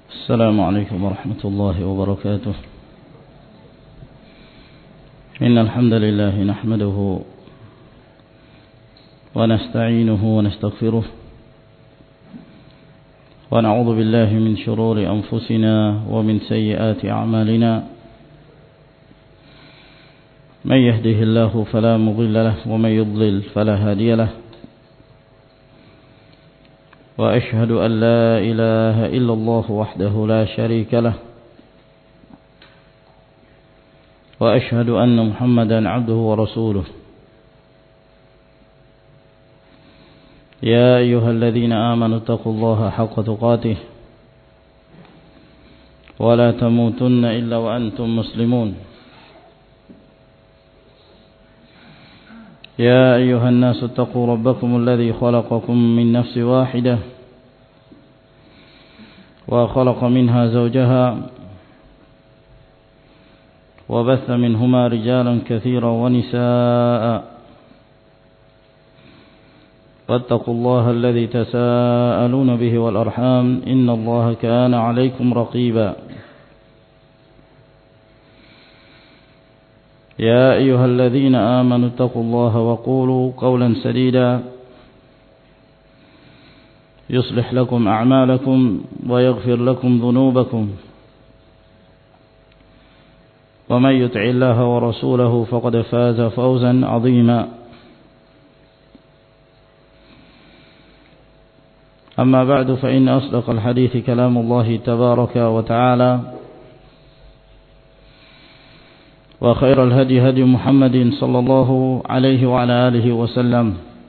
السلام عليكم ورحمة الله وبركاته. إن الحمد لله نحمده ونستعينه ونستغفره ونعوذ بالله من شرور أنفسنا ومن سيئات أعمالنا. من يهده الله فلا مضل له ومن يضلل فلا هادي له. وأشهد أن لا إله إلا الله وحده لا شريك له. وأشهد أن محمدا عبده ورسوله. يا أيها الذين آمنوا اتقوا الله حق تقاته ولا تموتن إلا وأنتم مسلمون. يا أيها الناس اتقوا ربكم الذي خلقكم من نفس واحدة وخلق منها زوجها وبث منهما رجالا كثيرا ونساء. واتقوا الله الذي تساءلون به والأرحام إن الله كان عليكم رقيبا. يا أيها الذين آمنوا اتقوا الله وقولوا قولا سديدا يصلح لكم أعمالكم ويغفر لكم ذنوبكم. ومن يطع الله ورسوله فقد فاز فوزا عظيما. أما بعد فإن أصدق الحديث كلام الله تبارك وتعالى وخير الهدي هدي محمد صلى الله عليه وعلى آله وسلم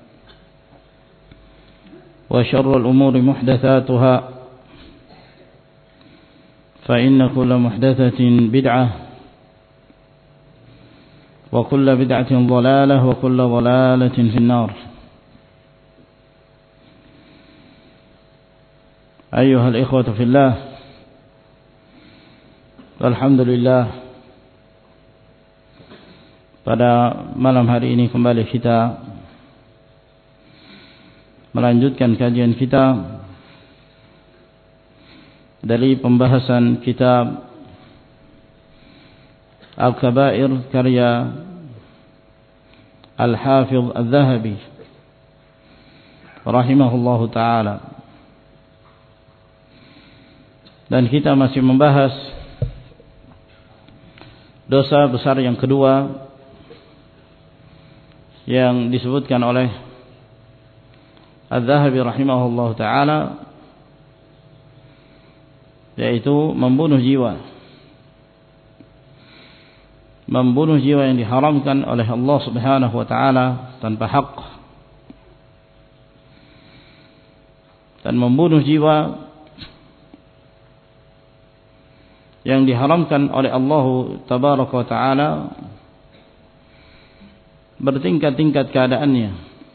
وشر الأمور محدثاتها فإن كل محدثة بدعة وكل بدعة ضلالة وكل ضلالة في النار. أيها الإخوة في الله، الحمد لله, pada malam hari ini kembali kita melanjutkan kajian kita dari pembahasan kitab Al-Kabair karya Al-Hafidh Al-Dhahabi rahimahullahu ta'ala. Dan kita masih membahas dosa besar yang kedua yang disebutkan oleh Al-Dhahabi rahimahullahu ta'ala, yaitu membunuh jiwa. Membunuh jiwa yang diharamkan oleh Allah subhanahu wa ta'ala tanpa hak. Dan membunuh jiwa yang diharamkan oleh Allah tabaraka wa ta'ala bertingkat-tingkat keadaannya.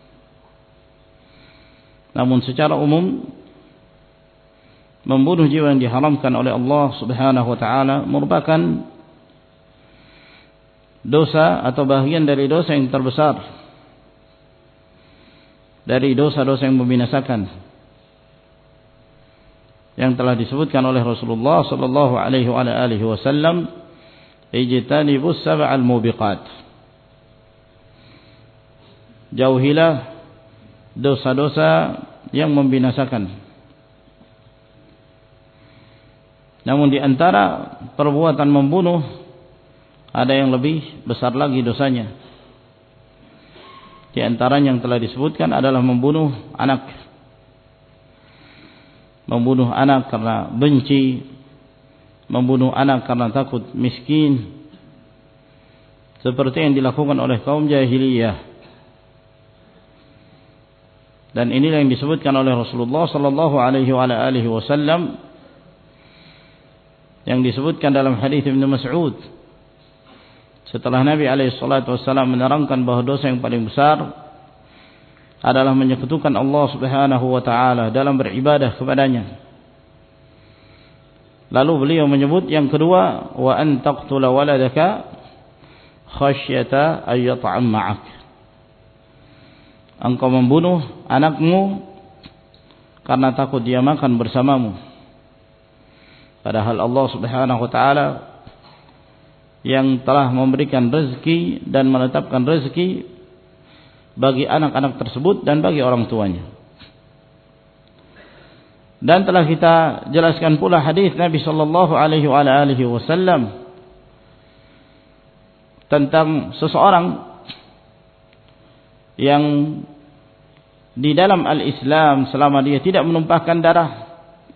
Namun secara umum membunuh jiwa yang diharamkan oleh Allah subhanahu wa ta'ala merupakan dosa atau bagian dari dosa yang terbesar dari dosa-dosa yang membinasakan, yang telah disebutkan oleh Rasulullah sallallahu alaihi wasallam, ijtanibus sab'al mubiqat, jauhilah dosa-dosa yang membinasakan. Namun di antara perbuatan membunuh ada yang lebih besar lagi dosanya. Di antaranya yang telah disebutkan adalah membunuh anak. Membunuh anak karena benci, membunuh anak karena takut miskin, seperti yang dilakukan oleh kaum jahiliyah. Dan inilah yang disebutkan oleh Rasulullah sallallahu alaihi wasallam, yang disebutkan dalam hadis Ibnu Mas'ud setelah Nabi alaihi salatu wasallam menerangkan bahwa dosa yang paling besar adalah menyekutukan Allah subhanahu wa ta'ala dalam beribadah kepadanya. Lalu beliau menyebut yang kedua, wa an taqtula waladaka khasyata ay yat'am ma'ak. Engkau membunuh anakmu karena takut dia makan bersamamu. Padahal Allah Subhanahu wa taala yang telah memberikan rezeki dan menetapkan rezeki bagi anak-anak tersebut dan bagi orang tuanya. Dan telah kita jelaskan pula hadis Nabi sallallahu alaihi wasallam tentang seseorang yang di dalam al-Islam selama dia tidak menumpahkan darah,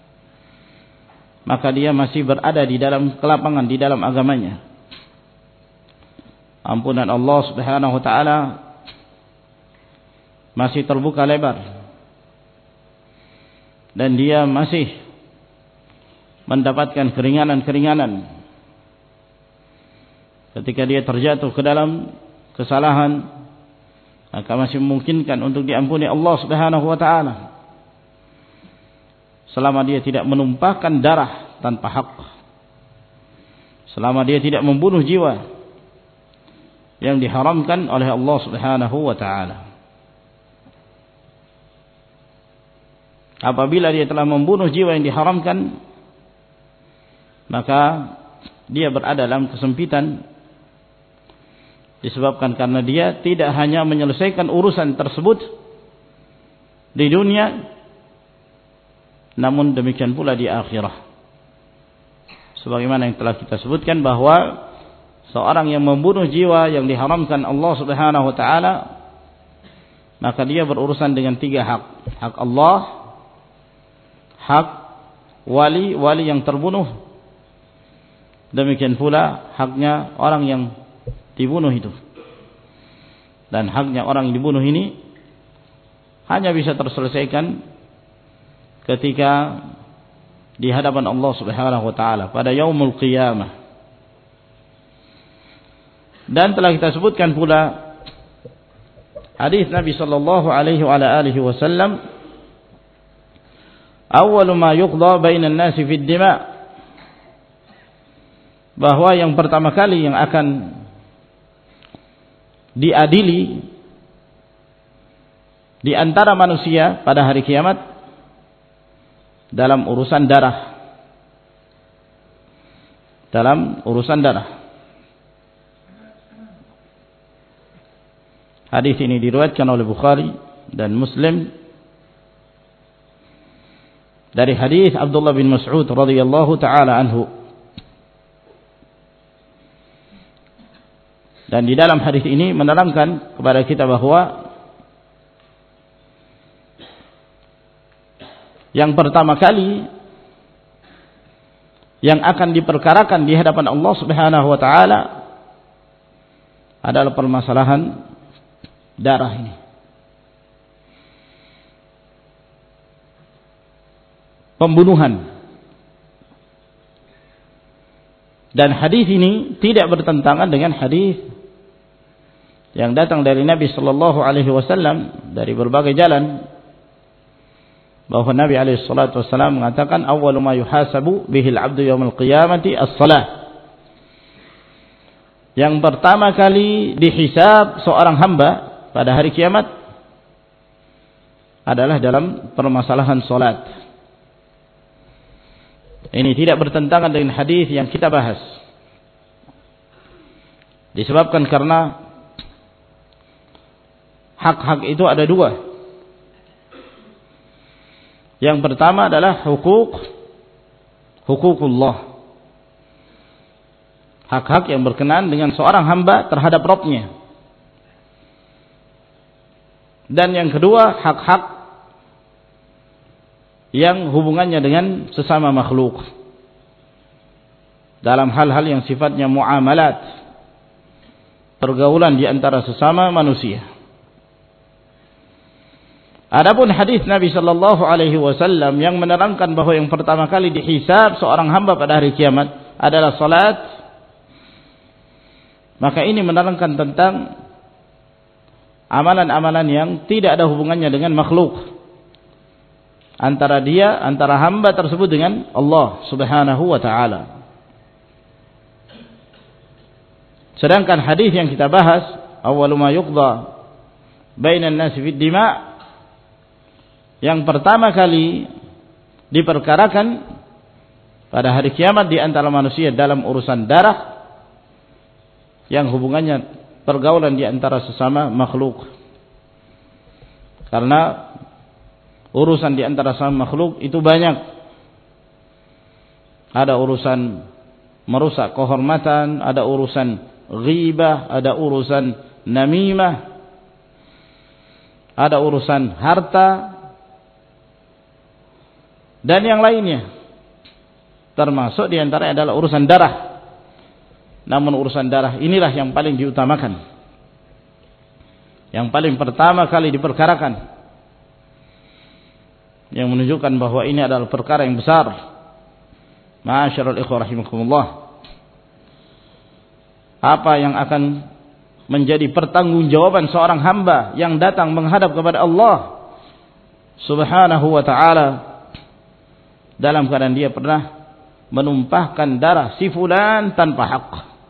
maka dia masih berada di dalam kelapangan di dalam agamanya. Ampunan Allah Subhanahu wa taala masih terbuka lebar dan dia masih mendapatkan keringanan-keringanan ketika dia terjatuh ke dalam kesalahan, maka masih memungkinkan untuk diampuni Allah Subhanahu wa taala selama dia tidak menumpahkan darah tanpa hak, selama dia tidak membunuh jiwa yang diharamkan oleh Allah Subhanahu wa taala. Apabila dia telah membunuh jiwa yang diharamkan, maka dia berada dalam kesempitan disebabkan karena dia tidak hanya menyelesaikan urusan tersebut di dunia, namun demikian pula di akhirah. Sebagaimana yang telah kita sebutkan bahwa seorang yang membunuh jiwa yang diharamkan Allah Subhanahu wa taala, maka dia berurusan dengan 3 hak. Hak Allah, hak wali yang terbunuh, demikian pula haknya orang yang dibunuh itu. Dan haknya orang yang dibunuh ini hanya bisa terselesaikan ketika di hadapan Allah Subhanahu wa taala pada yaumul qiyamah. Dan telah kita sebutkan pula hadis Nabi sallallahu alaihi wasallam, awwalu ma yuqda bainan nasi fid dima', bahwa yang pertama kali yang akan diadili di antara manusia pada hari kiamat dalam urusan darah. Dalam urusan darah. Hadis ini diriwayatkan oleh Bukhari dan Muslim dari hadis Abdullah bin Mas'ud radhiyallahu taala anhu. Dan di dalam hadis ini menerangkan kepada kita bahwa yang pertama kali yang akan diperkarakan di hadapan Allah Subhanahu wa taala adalah permasalahan darah ini. Pembunuhan. Dan hadis ini tidak bertentangan dengan hadis yang datang dari Nabi sallallahu alaihi wasallam dari berbagai jalan, bahwa Nabi alaihi salatu wasallam mengatakan awwalu ma yuhasabu bihil 'abdu yaumil qiyamati as-shalah. Yang pertama kali dihisab seorang hamba pada hari kiamat adalah dalam permasalahan salat. Ini tidak bertentangan dengan hadis yang kita bahas. Disebabkan karena hak-hak itu ada 2. Yang pertama adalah hukukullah. Hak-hak yang berkenaan dengan seorang hamba terhadap Rabbnya. Dan yang kedua, hak-hak yang hubungannya dengan sesama makhluk dalam hal-hal yang sifatnya muamalat, pergaulan di antara sesama manusia. Adapun hadis Nabi sallallahu alaihi wasallam yang menerangkan bahwa yang pertama kali dihisab seorang hamba pada hari kiamat adalah salat, maka ini menerangkan tentang amalan-amalan yang tidak ada hubungannya dengan makhluk, antara hamba tersebut dengan Allah Subhanahu wa taala. Sedangkan hadis yang kita bahas, awwalu ma yuqda bainan nasi fid dima', yang pertama kali diperkarakan pada hari kiamat di antara manusia dalam urusan darah yang hubungannya pergaulan di antara sesama makhluk. Karena urusan di antara sesama makhluk itu banyak. Ada urusan merusak kehormatan, ada urusan ghibah, ada urusan namimah, ada urusan harta, dan yang lainnya. Termasuk di antara adalah urusan darah. Namun urusan darah inilah yang paling diutamakan, yang paling pertama kali diperkarakan, yang menunjukkan bahwa ini adalah perkara yang besar. Ma'asyiral ikhwah rahimakumullah, apa yang akan menjadi pertanggungjawaban seorang hamba yang datang menghadap kepada Allah Subhanahu wa ta'ala dalam keadaan dia pernah menumpahkan darah si fulan tanpa hak.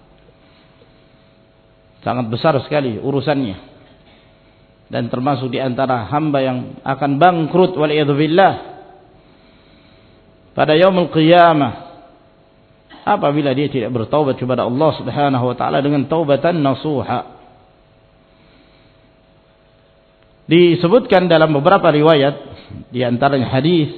Sangat besar sekali urusannya, dan termasuk di antara hamba yang akan bangkrut waliyadzubillah pada yaumul qiyamah apabila dia tidak bertaubat kepada Allah Subhanahu wa taala dengan taubatan nasuha. Disebutkan dalam beberapa riwayat, di antaranya hadis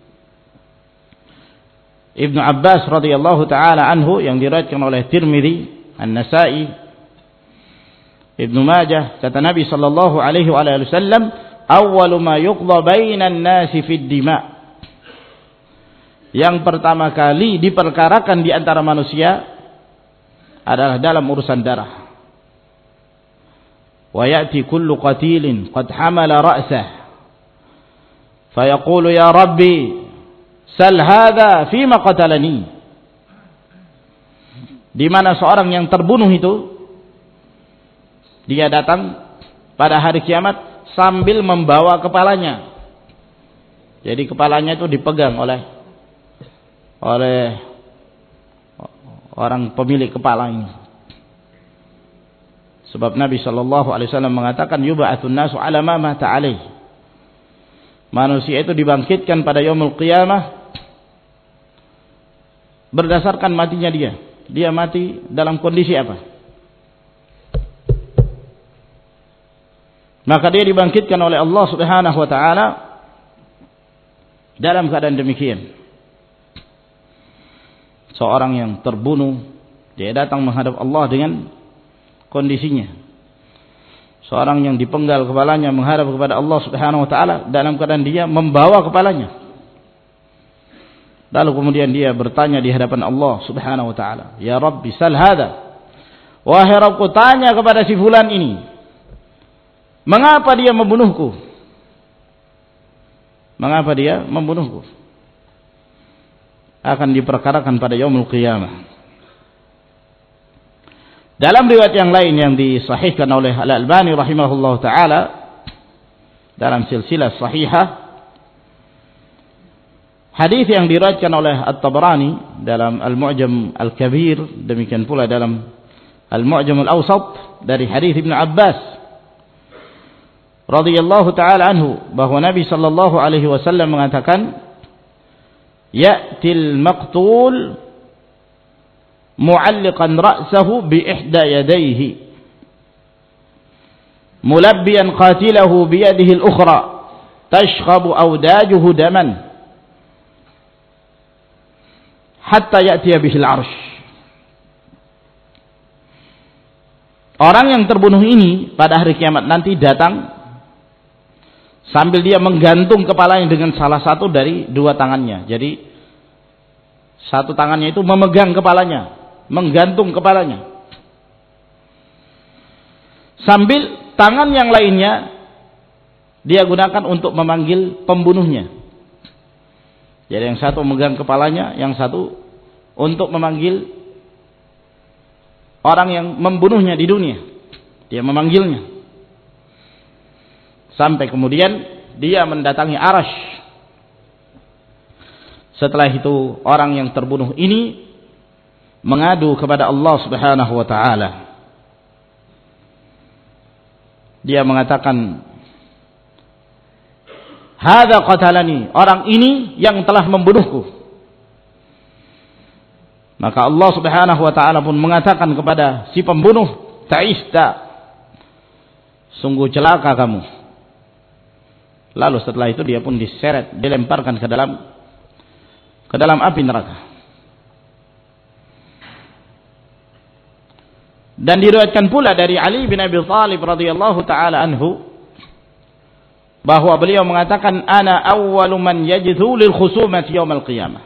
Ibnu Abbas radhiyallahu taala anhu yang diriwayatkan oleh Tirmidzi, An-Nasa'i, Ibnu Majah, kata Nabi sallallahu alaihi wasallam, "Awwalu ma yuqda bainan nasi fid dima'." Yang pertama kali diperkarakan di antara manusia adalah dalam urusan darah. Wa ya'ti kullu qatilin qad hamala ra'sah fa yaqulu ya rabbi sal hadha fima qatalani. Di mana seorang yang terbunuh itu dia datang pada hari kiamat sambil membawa kepalanya. Jadi kepalanya itu dipegang oleh orang pemilik kepala ini. Sebab Nabi sallallahu alaihi wasallam mengatakan yub'atsun nasu 'ala ma mata 'alaihi. Manusia itu dibangkitkan pada yaumul qiyamah berdasarkan matinya dia. Dia mati dalam kondisi apa? Maka dia dibangkitkan oleh Allah Subhanahu wa taala dalam keadaan demikian. Seorang yang terbunuh, dia datang menghadap Allah dengan kondisinya. Seorang yang dipenggal kepalanya menghadap kepada Allah Subhanahu wa taala dalam keadaan dia membawa kepalanya. Lalu kemudian dia bertanya di hadapan Allah Subhanahu wa taala, "Ya Rabbi, sal hadza." Wahai Rabbku, tanya kepada si fulan ini, mengapa dia membunuhku? Mengapa dia membunuhku? Akan diperkarakan pada yaumul qiyamah. Dalam riwayat yang lain yang disahihkan oleh Al-Albani rahimahullah taala dalam silsilah sahihah, hadis yang diriwayatkan oleh At-Tabrani dalam Al-Mu'jam Al-Kabir, demikian pula dalam Al-Mu'jam Al-Awsat dari hadis Ibnu Abbas radhiyallahu taala anhu bahwa Nabi sallallahu alaihi wasallam mengatakan, ya'til maqtul mu'alliqan ra'sahu bi ihda yadayhi mulabbiyan qatilahu bi yadihi al-ukhra tashkhabu awdajuhu daman hatta ya'tiya bihi al-'arsh. Orang yang terbunuh ini pada hari kiamat nanti datang sambil dia menggantung kepalanya dengan salah satu dari dua tangannya. Jadi satu tangannya itu memegang kepalanya, menggantung kepalanya. Sambil tangan yang lainnya dia gunakan untuk memanggil pembunuhnya. Jadi yang satu memegang kepalanya, yang satu untuk memanggil orang yang membunuhnya di dunia. Dia memanggilnya. Sampai kemudian dia mendatangi Arash. Setelah itu orang yang terbunuh ini mengadu kepada Allah Subhanahu wa taala. Dia mengatakan, "Hadza qatalani," orang ini yang telah membunuhku. Maka Allah Subhanahu wa taala pun mengatakan kepada si pembunuh, ta'ista, sungguh celaka kamu. Lalu setelah itu dia pun diseret, dilemparkan ke dalam api neraka. Dan diriwayatkan pula dari Ali bin Abi Thalib radhiyallahu taala anhu bahwa beliau mengatakan, ana awwalu man yajthu lil khusumati yaumil qiyamah.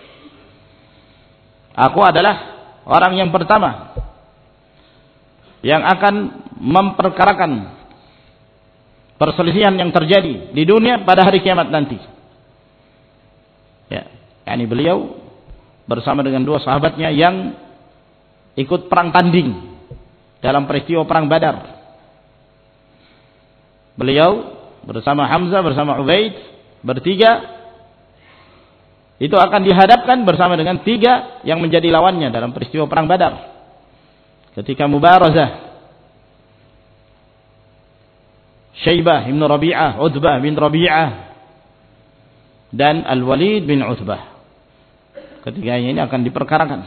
Aku adalah orang yang pertama yang akan memperkarakan perselisihan yang terjadi di dunia pada hari kiamat nanti. Ya, yakni beliau bersama dengan dua sahabatnya yang ikut perang tanding dalam peristiwa perang Badar. Beliau bersama Hamzah, bersama Ubaid, bertiga itu akan dihadapkan bersama dengan tiga yang menjadi lawannya dalam peristiwa perang Badar. Ketika mubarazah, Syaibah bin Rabi'ah, Utbah bin Rabi'ah, dan Al-Walid bin Utbah. Ketiganya ini akan diperkarakan.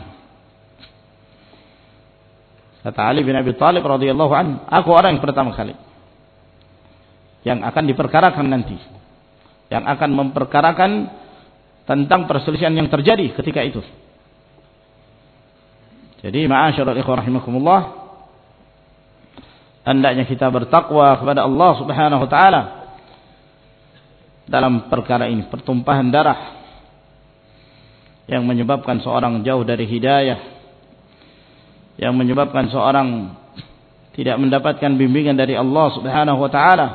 Kata Ali bin Abi Thalib radhiyallahu anhu, aku orang yang pertama kali yang akan diperkarakan nanti, yang akan memperkarakan tentang perselisihan yang terjadi ketika itu. Jadi ma'asyiral ikhwah rahimakumullah, hendaknya kita bertakwa kepada Allah Subhanahu wa taala dalam perkara ini, pertumpahan darah yang menyebabkan seorang jauh dari hidayah, yang menyebabkan seorang tidak mendapatkan bimbingan dari Allah Subhanahu wa taala.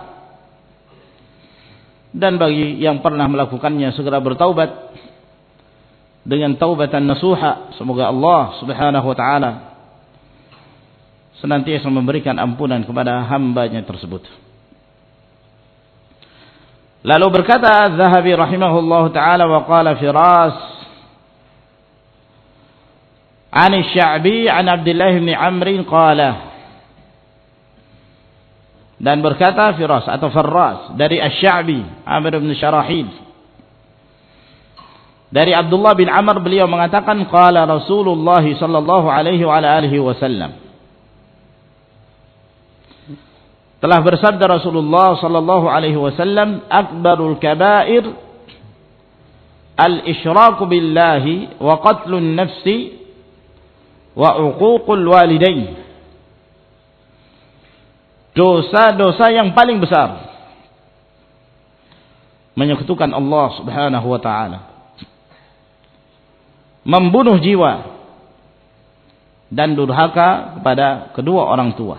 Dan bagi yang pernah melakukannya segera bertaubat dengan taubatan nasuha. Semoga Allah Subhanahu wa taala senantiasa memberikan ampunan kepada hambanya tersebut. Lalu berkata Az-Zahabi rahimahullahu taala, wa qala Firas an Asy-Sya'bi an Abdullah bin Amr qala, dan berkata Firas atau Farras dari Asy-Sya'bi Amr bin Syarahil dari Abdullah bin Amr, beliau mengatakan qala Rasulullah sallallahu alaihi wa alihi wasallam, telah bersabda Rasulullah sallallahu alaihi wasallam, akbarul kaba'ir al-isyraku billahi wa qatlun nafsi wa uququl walidain. Dosa-dosa yang paling besar menyekutukan Allah Subhanahu wa taala, membunuh jiwa, dan durhaka kepada kedua orang tua.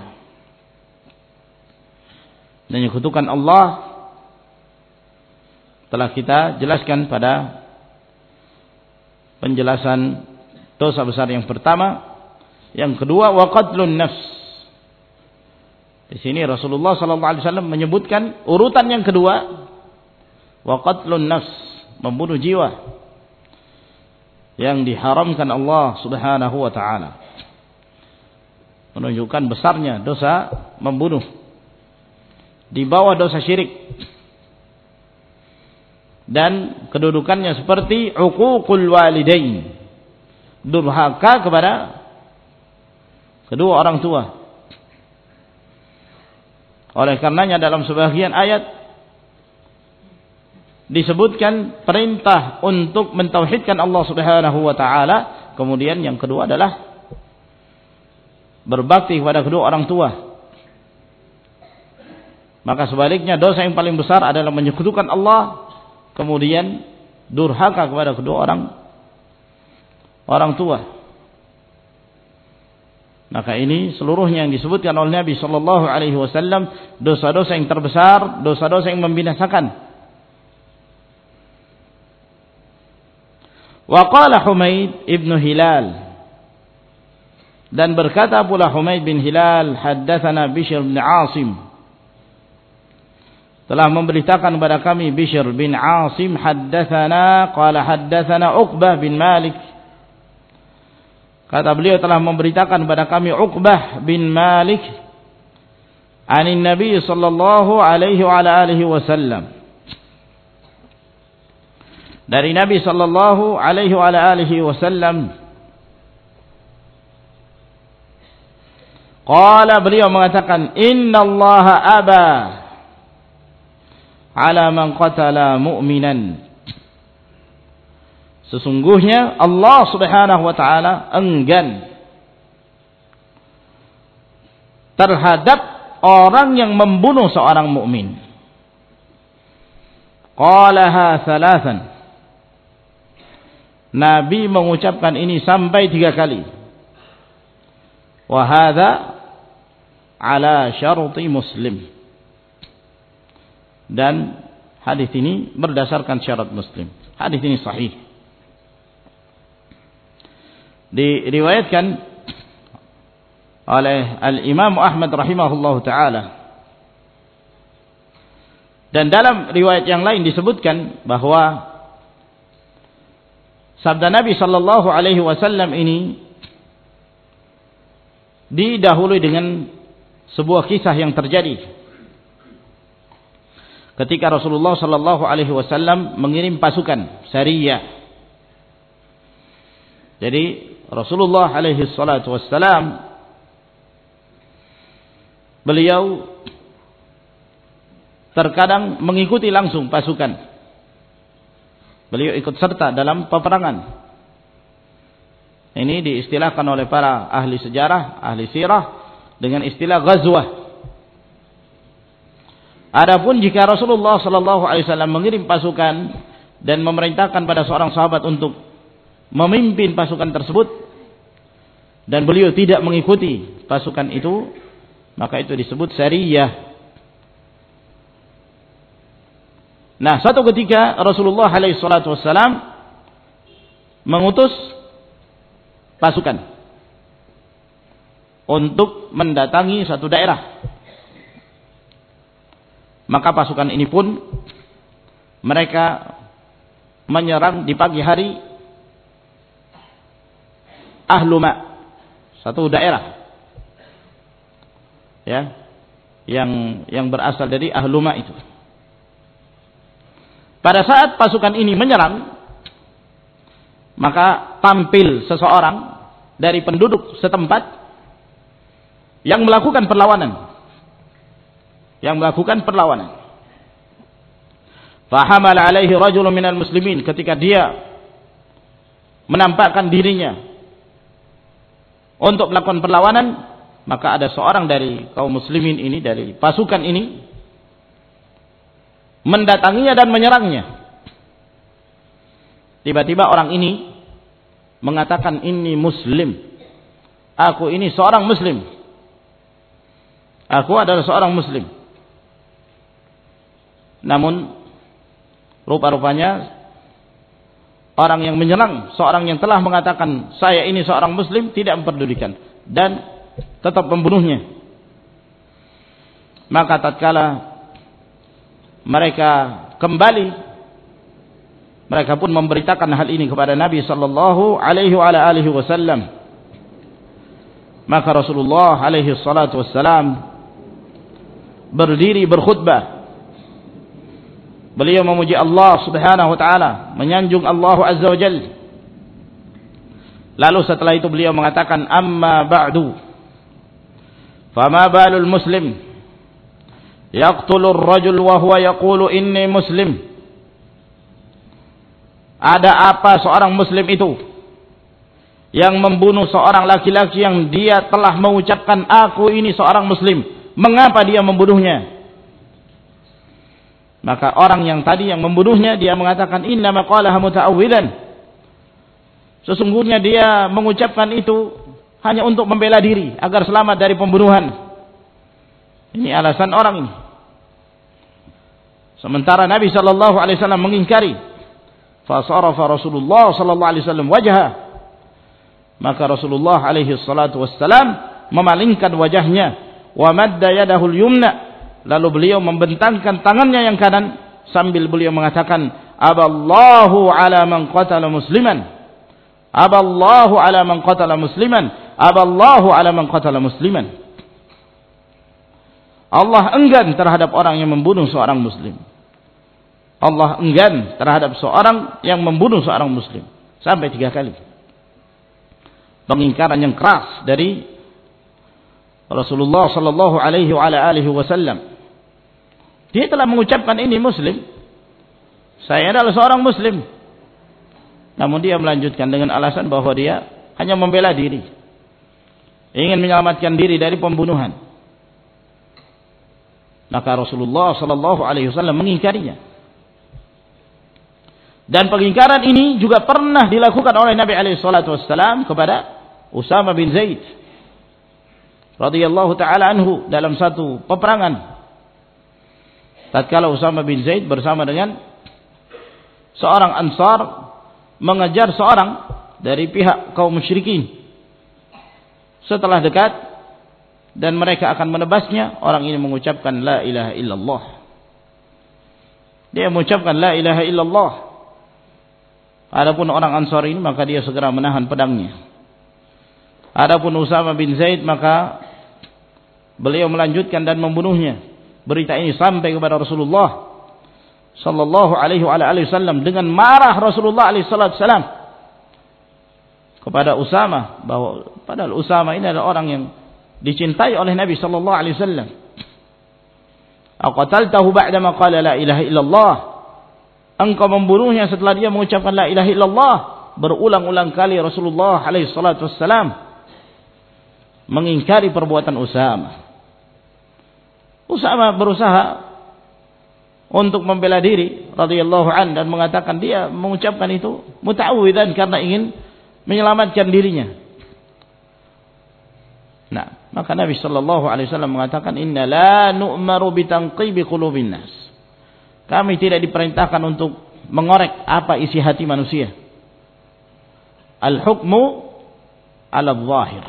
Menyekutukan Allah telah kita jelaskan pada penjelasan dosa besar yang pertama. Yang kedua, wa qatlun nafs. Di sini Rasulullah sallallahu alaihi wasallam menyebutkan urutan yang kedua, wa qatlun nafs, membunuh jiwa yang diharamkan Allah Subhanahu wa taala. Menunjukkan besarnya dosa membunuh, di bawah dosa syirik, dan kedudukannya seperti uququl walidain, durhaka kepada kedua orang tua. Oleh karenanya dalam sebagian ayat disebutkan perintah untuk mentauhidkan Allah Subhanahu wa taala, kemudian yang kedua adalah berbakti kepada kedua orang tua. Maka sebaliknya dosa yang paling besar adalah menyekutukan Allah, kemudian durhaka kepada kedua orang tua. Maka ini seluruhnya yang disebutkan oleh Nabi sallallahu alaihi wasallam, dosa-dosa yang terbesar, dosa-dosa yang membinasakan. Wa qala Humaid ibn Hilal, dan berkata pula Humaid bin Hilal, haddatsana Bishr bin Asim, telah memberitakan kepada kami Bishr bin Asim, haddatsana qala haddatsana Uqbah bin Malik, kata beliau telah memberitakan kepada kami Uqbah bin Malik anin Nabi sallallahu alaihi wa alihi wasallam, dari Nabi sallallahu alaihi wa alihi wasallam, Qala, beliau mengatakan, innallaha aba ala man qatala mu'minan. Sesungguhnya Allah Subhanahu wa taala enggan terhadap orang yang membunuh seorang mukmin. Qalaha thalathan. Nabi mengucapkan ini sampai 3 kali. Wa hadza ala syarti Muslim. Dan hadis ini berdasarkan syarat Muslim. Hadis ini sahih. Diriwayatkan oleh Al-Imam Ahmad rahimahullahu taala. Dan dalam riwayat yang lain disebutkan bahwa sabda Nabi sallallahu alaihi wasallam ini didahului dengan sebuah kisah yang terjadi ketika Rasulullah sallallahu alaihi wasallam mengirim pasukan sariyah. Jadi Rasulullah alaihi salatu wassalam beliau terkadang mengikuti langsung pasukan. Beliau ikut serta dalam peperangan. Ini diistilahkan oleh para ahli sejarah, ahli sirah dengan istilah ghazwah. Adapun jika Rasulullah sallallahu alaihi wasallam mengirim pasukan dan memerintahkan pada seorang sahabat untuk memimpin pasukan tersebut dan beliau tidak mengikuti pasukan itu, maka itu disebut sariyah. Nah, suatu ketika Rasulullah alaihi salatu wasallam mengutus pasukan untuk mendatangi satu daerah. Maka pasukan ini pun mereka menyerang di pagi hari Ahluma, satu daerah ya yang berasal dari Ahluma itu. Pada saat pasukan ini menyerang, maka tampil seseorang dari penduduk setempat yang melakukan perlawanan. Fahamal alaihi rajulun minal muslimin, ketika dia menampakkan dirinya untuk melakukan perlawanan, maka ada seorang dari kaum muslimin ini, dari pasukan ini, mendatanginya dan menyerangnya. Tiba-tiba orang ini mengatakan, ini muslim, aku ini seorang muslim, aku adalah seorang muslim. Namun rupa-rupanya orang yang menyerang seorang yang telah mengatakan saya ini seorang muslim tidak memperdulikan dan tetap membunuhnya. Maka tatkala mereka kembali, mereka pun memberitakan hal ini kepada Nabi sallallahu alaihi wasallam. Maka Rasulullah alaihi salatu wassalam berdiri berkhutbah. Beliau memuji Allah Subhanahu wa taala, menyanjung Allah Azza wa Jalla. Lalu setelah itu beliau mengatakan, amma ba'du, fama balul muslim yaqtulu ar-rajul wa huwa yaqulu inni muslim. Ada apa seorang muslim itu yang membunuh seorang laki-laki yang dia telah mengucapkan aku ini seorang muslim? Mengapa dia membunuhnya? Maka orang yang tadi yang membunuhnya, dia mengatakan innama qalaha muta'awwilan. Sesungguhnya dia mengucapkan itu hanya untuk membela diri agar selamat dari pembunuhan. Ini alasan orang ini. Sementara Nabi sallallahu alaihi wasallam mengingkari. Fasarafa Rasulullah sallallahu alaihi wasallam wajha. Maka Rasulullah alaihi salatu wassalam memalingkan wajahnya, wa madda yadahu al-yumna. Lalu beliau membentangkan tangannya yang kanan sambil beliau mengatakan, aballahu ala man qatala musliman, aballahu ala man qatala musliman, aballahu ala man qatala musliman. Allah enggan terhadap orang yang membunuh seorang muslim. Allah enggan terhadap seorang yang membunuh seorang muslim. Sampai 3 kali. Pengingkaran yang keras dari Rasulullah sallallahu alaihi wasallam. Dia telah mengucapkan ini Muslim. Saya adalah seorang Muslim. Namun dia melanjutkan dengan alasan bahwa dia hanya membela diri. Ingin menyelamatkan diri dari pembunuhan. Maka Rasulullah sallallahu alaihi wasallam mengingkarinya. Dan pengingkaran ini juga pernah dilakukan oleh Nabi alaihi salatu wasallam kepada Usama bin Zaid radhiyallahu taala anhu dalam satu peperangan. Tatkala Usama bin Zaid bersama dengan seorang Ansar mengejar seorang dari pihak kaum musyrikin. Setelah dekat dan mereka akan menebasnya, orang ini mengucapkan la ilaha illallah. Dia mengucapkan la ilaha illallah. Adapun orang Ansar ini maka dia segera menahan pedangnya. Adapun Usama bin Zaid maka beliau melanjutkan dan membunuhnya. Berita ini sampai kepada Rasulullah sallallahu alaihi wasallam dengan marah Rasulullah alaihi wasallam kepada Usama, bahwa padahal Usama ini adalah orang yang dicintai oleh Nabi sallallahu alaihi wasallam. Aqataltahu ba'dama qala la ilaha illallah. Engkau membunuhnya setelah dia mengucapkan la ilaha illallah. Berulang-ulang kali Rasulullah alaihi wasallam mengingkari perbuatan Usama. Usama berusaha untuk membela diri radhiyallahu an dan mengatakan dia mengucapkan itu muta'awwidzan karena ingin menyelamatkan dirinya. Nah, maka Nabi sallallahu alaihi wasallam mengatakan inna la nu'maru bitanqibi qulubin nas. Kami tidak diperintahkan untuk mengorek apa isi hati manusia. Al-hukmu 'ala adh-dhahir.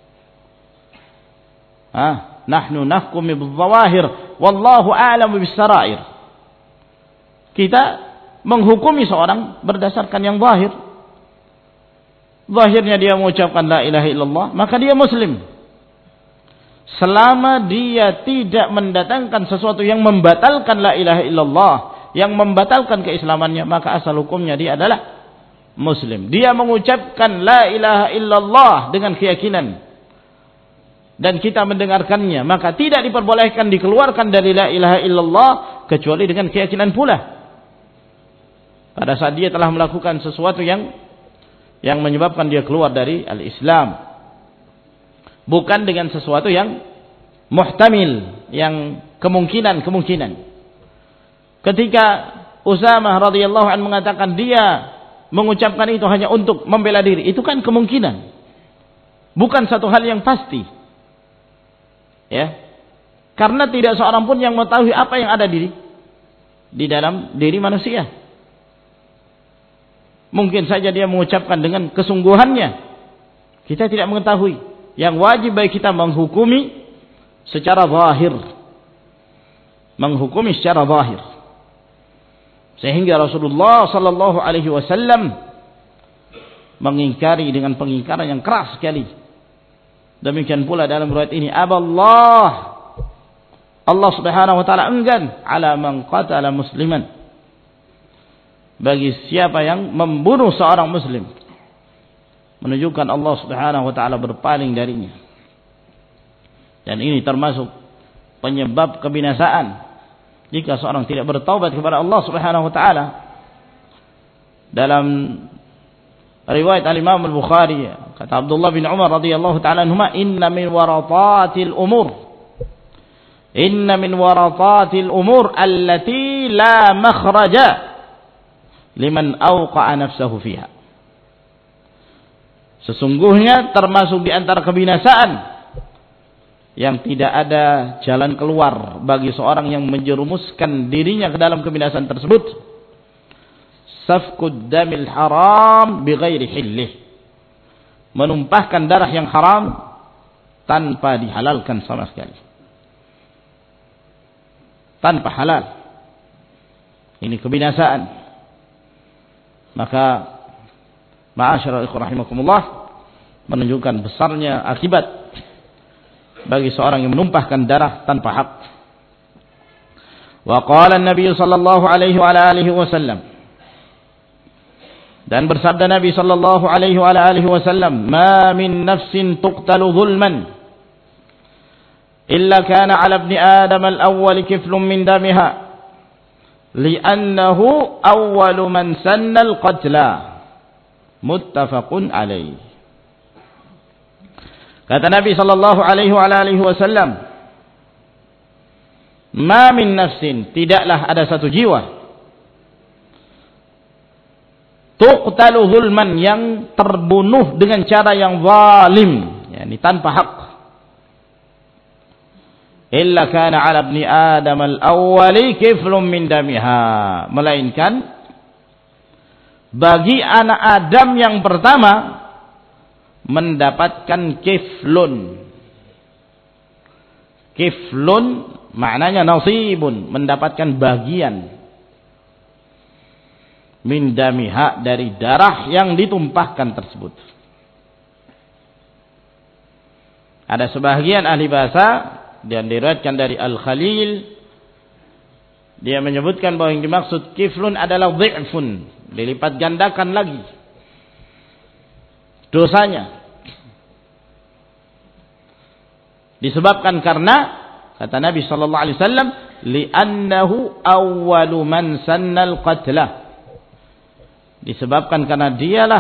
Nahnu nahkumu bil-zawahir wallahu a'lamu bis-sarair. Kita menghukumi seorang berdasarkan yang zahir. Zahirnya dia mengucapkan la ilaha illallah, maka dia muslim. Selama dia tidak mendatangkan sesuatu yang membatalkan la ilaha illallah, yang membatalkan keislamannya, maka asal hukumnya dia adalah muslim. Dia mengucapkan la ilaha illallah dengan keyakinan dan kita mendengarkannya, maka tidak diperbolehkan dikeluarkan dari la ilaha illallah kecuali dengan keyakinan pula. Pada saat dia telah melakukan sesuatu yang menyebabkan dia keluar dari al-Islam, bukan dengan sesuatu yang muhtamil, yang kemungkinan. Ketika Usamah radhiyallahu anhu mengatakan dia mengucapkan itu hanya untuk membela diri, itu kan kemungkinan, bukan satu hal yang pasti. Ya, karena tidak seorang pun yang mengetahui apa yang ada di dalam diri manusia. Mungkin saja dia mengucapkan dengan kesungguhannya, kita tidak mengetahui. Yang wajib bagi kita menghukumi secara zahir. Sehingga Rasulullah sallallahu alaihi wasallam mengingkari dengan pengingkaran yang keras sekali. Demikian pula dalam riwayat ini, Allah Subhanahu wa taala enggan ala man qatala musliman, bagi siapa yang membunuh seorang muslim, menunjukkan Allah Subhanahu wa taala berpaling darinya. Dan ini termasuk penyebab kebinasaan jika seorang tidak bertaubat kepada Allah Subhanahu wa taala. Dalam riwayat al-Imam al-Bukhari, kata Abdullah bin Umar radhiyallahu taala anhuma, inna min waratatil umur allati la makhraja liman awqa'a nafsahu fiha. Sesungguhnya termasuk di antara kebinasaan yang tidak ada jalan keluar bagi seorang yang menjerumuskan dirinya ke dalam kebinasaan tersebut, safkud damil haram bighairi hillih, menumpahkan darah yang haram tanpa dihalalkan sama sekali, tanpa halal. Ini kebinasaan. Maka ma'asyiral ikhwah rahimakumullah, menunjukkan besarnya akibat bagi seorang yang menumpahkan darah tanpa hak. Wa qala an-nabiy sallallahu alaihi wa alihi wasallam, dan bersabda Nabi sallallahu alaihi wa alihi wasallam, ma min nafsin tuqtalu zulman illa kana 'ala ibni Adam al-awwal kiflun min damiha li'annahu awwalu man sanna al-qatla muttafaqun alaih. Kata Nabi sallallahu alaihi wa alihi wasallam, ma min nafsin, tidaklah ada satu jiwa, tuqtalu zulman, yang terbunuh dengan cara yang zalim, yakni tanpa hak, illa kana 'ala ibni Adam al-awwali kiflun min damiha, melainkan bagi anak Adam yang pertama mendapatkan kiflun. Kiflun maknanya nasibun, mendapatkan bagian, min damiha, dari darah yang ditumpahkan tersebut. Ada sebahagian ahli bahasa dan diriwayatkan dari Al-Khalil, dia menyebutkan bahwa yang dimaksud kiflun adalah dhi'fun, dilipat gandakan lagi dosanya. Disebabkan karena kata Nabi sallallahu alaihi wasallam, li'annahu awwalu man sannal qatla, disebabkan karena dialah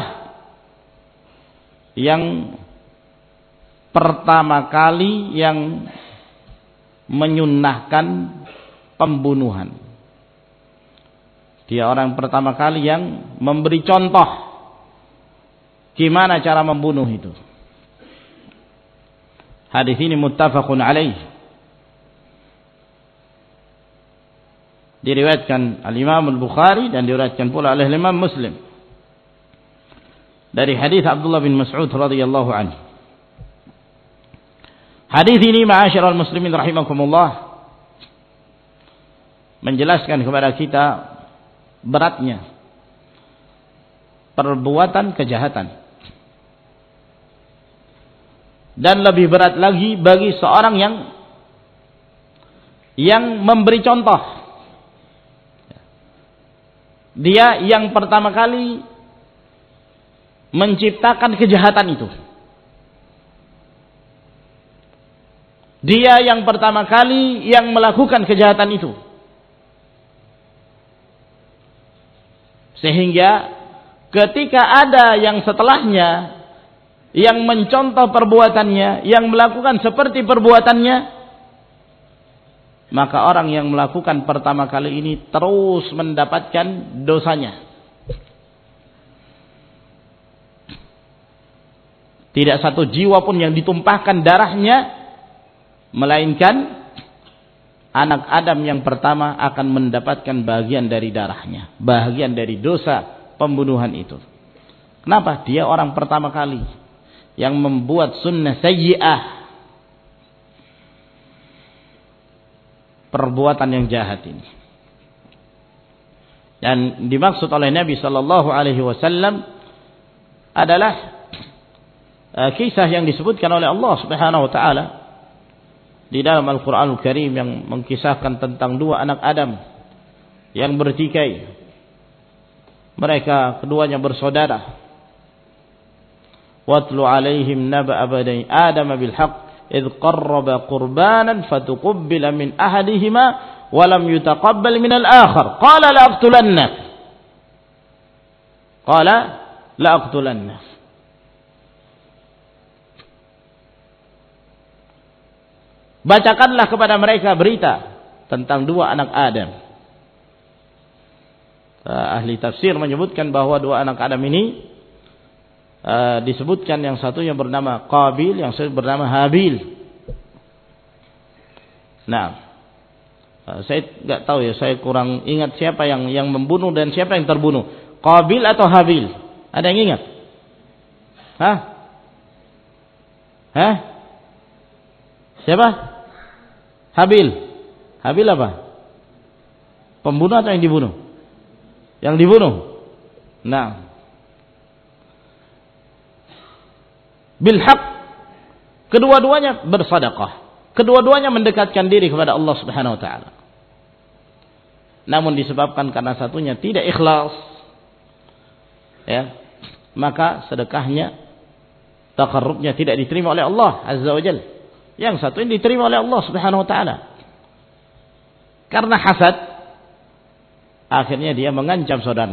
yang pertama kali yang menyunnahkan pembunuhan. Dia orang pertama kali yang memberi contoh gimana cara membunuh itu. Hadis ini muttafaqun alaih. Diriwayatkan al-Imam al-Bukhari dan diriwayatkan pula oleh Imam Muslim dari hadis Abdullah bin Mas'ud radhiyallahu anhu. Hadis ini ma'asyiral muslimin rahimakumullah menjelaskan kepada kita beratnya perbuatan kejahatan, dan lebih berat lagi bagi seorang yang memberi contoh. Dia yang pertama kali menciptakan kejahatan itu. Dia yang pertama kali yang melakukan kejahatan itu. Sehingga ketika ada yang setelahnya yang mencontoh perbuatannya, yang melakukan seperti perbuatannya, maka orang yang melakukan pertama kali ini terus mendapatkan dosanya. Tidak satu jiwa pun yang ditumpahkan darahnya, melainkan anak Adam yang pertama akan mendapatkan bagian dari darahnya, bagian dari dosa pembunuhan itu. Kenapa? Dia orang pertama kali yang membuat sunnah sayyi'ah, perbuatan yang jahat ini. Dan dimaksud oleh Nabi sallallahu alaihi wasallam adalah kisah yang disebutkan oleh Allah Subhanahu wa taala di dalam Al-Qur'anul Karim, yang mengkisahkan tentang dua anak Adam yang bertikai. Mereka keduanya bersaudara. Watlu alaihim naba'a bani Adam bil haqq idh qarraba qurbanan fatuqabbala min ahadihima wa lam yutaqabbal min al-akhar qala la aqtulannak. Qala la aqtulannak. Bacakanlah kepada mereka berita tentang dua anak Adam. Ahli tafsir menyebutkan bahwa dua anak Adam ini disebutkan yang satunya bernama Qabil, yang satu bernama Habil. Nah, saya enggak tahu ya, saya kurang ingat siapa yang membunuh dan siapa yang terbunuh. Qabil atau Habil? Ada yang ingat? Hah? Siapa? Habil. Habil apa? Pembunuh atau yang dibunuh? Yang dibunuh. Nah, bil haq, kedua-duanya bersedekah, kedua-duanya mendekatkan diri kepada Allah Subhanahu wa taala. Namun disebabkan karena satunya tidak ikhlas, ya, maka sedekahnya, taqarrubnya tidak diterima oleh Allah Azza wa Jalla. Yang satu ini diterima oleh Allah Subhanahu wa taala. Karena hasad, akhirnya dia mengancam saudara,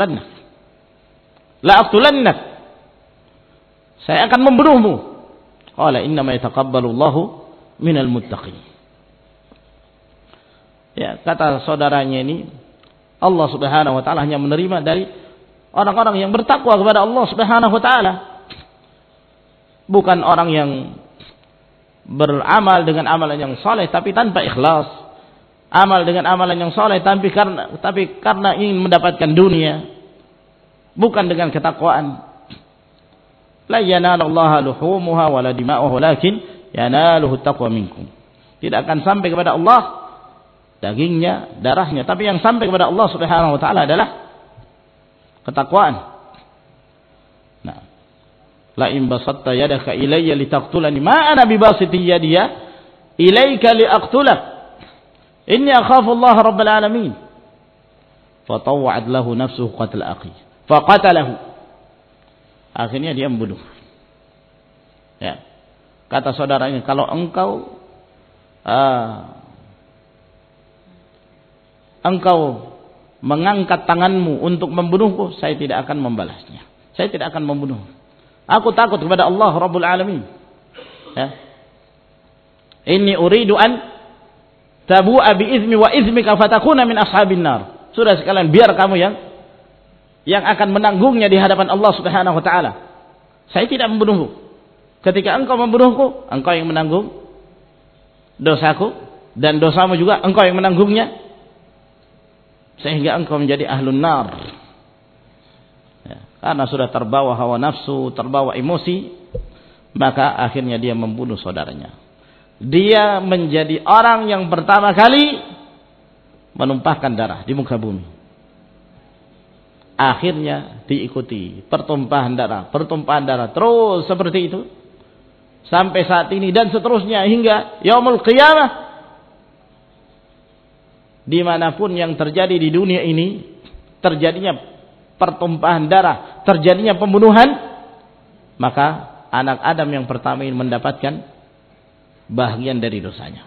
la aqtulannak. Saya akan membunuhmu. Qala innama yataqabbalullahu minal muttaqin. Ya, kata saudaranya ini, Allah Subhanahu wa taala hanya menerima dari orang-orang yang bertakwa kepada Allah Subhanahu wa taala. Bukan orang yang beramal dengan amalan yang saleh tapi tanpa ikhlas. Amal dengan amalan yang saleh tapi karena ingin mendapatkan dunia, bukan dengan ketakwaan. La yanalallaha luhumuha wala dima'uha walakin yanaluhu taqwa minkum. Tidak akan sampai kepada Allah dagingnya, darahnya, tapi yang sampai kepada Allah Subhanahu wa taala adalah ketakwaan. Nah, la in basatta yadaka ilayya litaqtulani ma ana bibasiti yadiya ilayka liaqtulak. Inni akhafu Allah Rabbul Alamin. Fatawwa'at lahu nafsuhu qatl akhi. Faqatalahu. Akhirnya dia membunuh. Ya. Kata saudaranya, kalau engkau mengangkat tanganmu untuk membunuhku, saya tidak akan membalasnya. Saya tidak akan membunuh. Aku takut kepada Allah Rabbul Alamin. Ya. Inni uridu an tabu'a bi izmi wa izmika fatakuna min ashabin nar. Sudah sekalian, biar kamu yang akan menanggungnya di hadapan Allah Subhanahu wa taala. Saya tidak membunuhmu. Ketika engkau membunuhku, engkau yang menanggung dosaku, dan dosamu juga engkau yang menanggungnya, sehingga engkau menjadi ahlun nar. Ya, karena sudah terbawa hawa nafsu, terbawa emosi, maka akhirnya dia membunuh saudaranya. Dia menjadi orang yang pertama kali menumpahkan darah di muka bumi. Akhirnya diikuti pertumpahan darah terus seperti itu sampai saat ini dan seterusnya hingga yaumul qiyamah. Dimanapun yang terjadi di dunia ini, terjadinya pertumpahan darah, terjadinya pembunuhan, maka anak Adam yang pertama ini mendapatkan bahagian dari dosanya.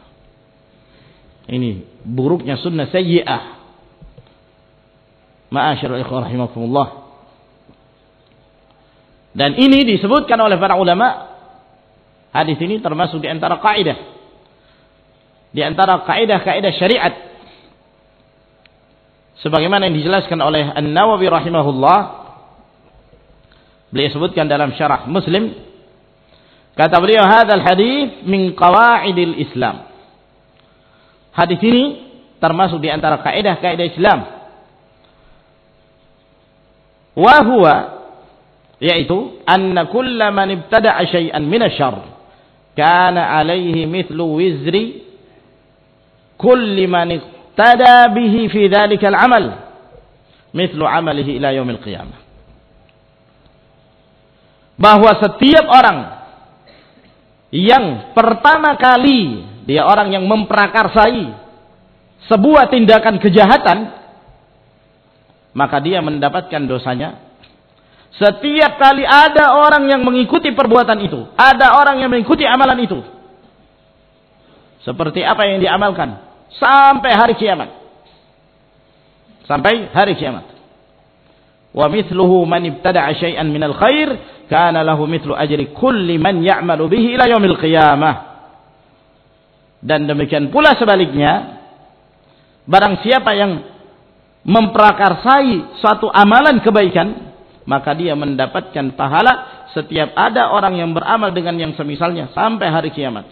Ini buruknya sunnah sayyi'ah. Ma'asyiral ikhwan rahimakumullah. Dan ini disebutkan oleh para ulama. Hadis ini termasuk di antara kaidah. Di antara kaidah-kaidah syariat. Sebagaimana yang dijelaskan oleh An-Nawawi rahimahullah. Beliau sebutkan dalam syarah Muslim. Kata beliau, hadzal hadis min qawaidil Islam. Hadis ini termasuk di antara kaidah-kaidah Islam. Wa huwa, yaitu anna kulla man ibtada'a syai'an min asy-syarr kana 'alaihi mithlu wizri kulli man iqtada bihi fi dzalika al-'amal mithlu 'amalihi ila yaumil qiyamah. Bahwa setiap orang yang pertama kali dia orang yang memprakarsai sebuah tindakan kejahatan, maka dia mendapatkan dosanya. Setiap kali ada orang yang mengikuti perbuatan itu, ada orang yang mengikuti amalan itu, seperti apa yang diamalkan sampai hari kiamat. Sampai hari kiamat. Wa mithluhu man ibtada'a syai'an minal khair kana lahu mithlu ajri kulli man ya'malu bihi ila yaumil qiyamah. Dan demikian pula sebaliknya, barang siapa yang memprakarsai suatu amalan kebaikan, maka dia mendapatkan pahala setiap ada orang yang beramal dengan yang semisalnya sampai hari kiamat.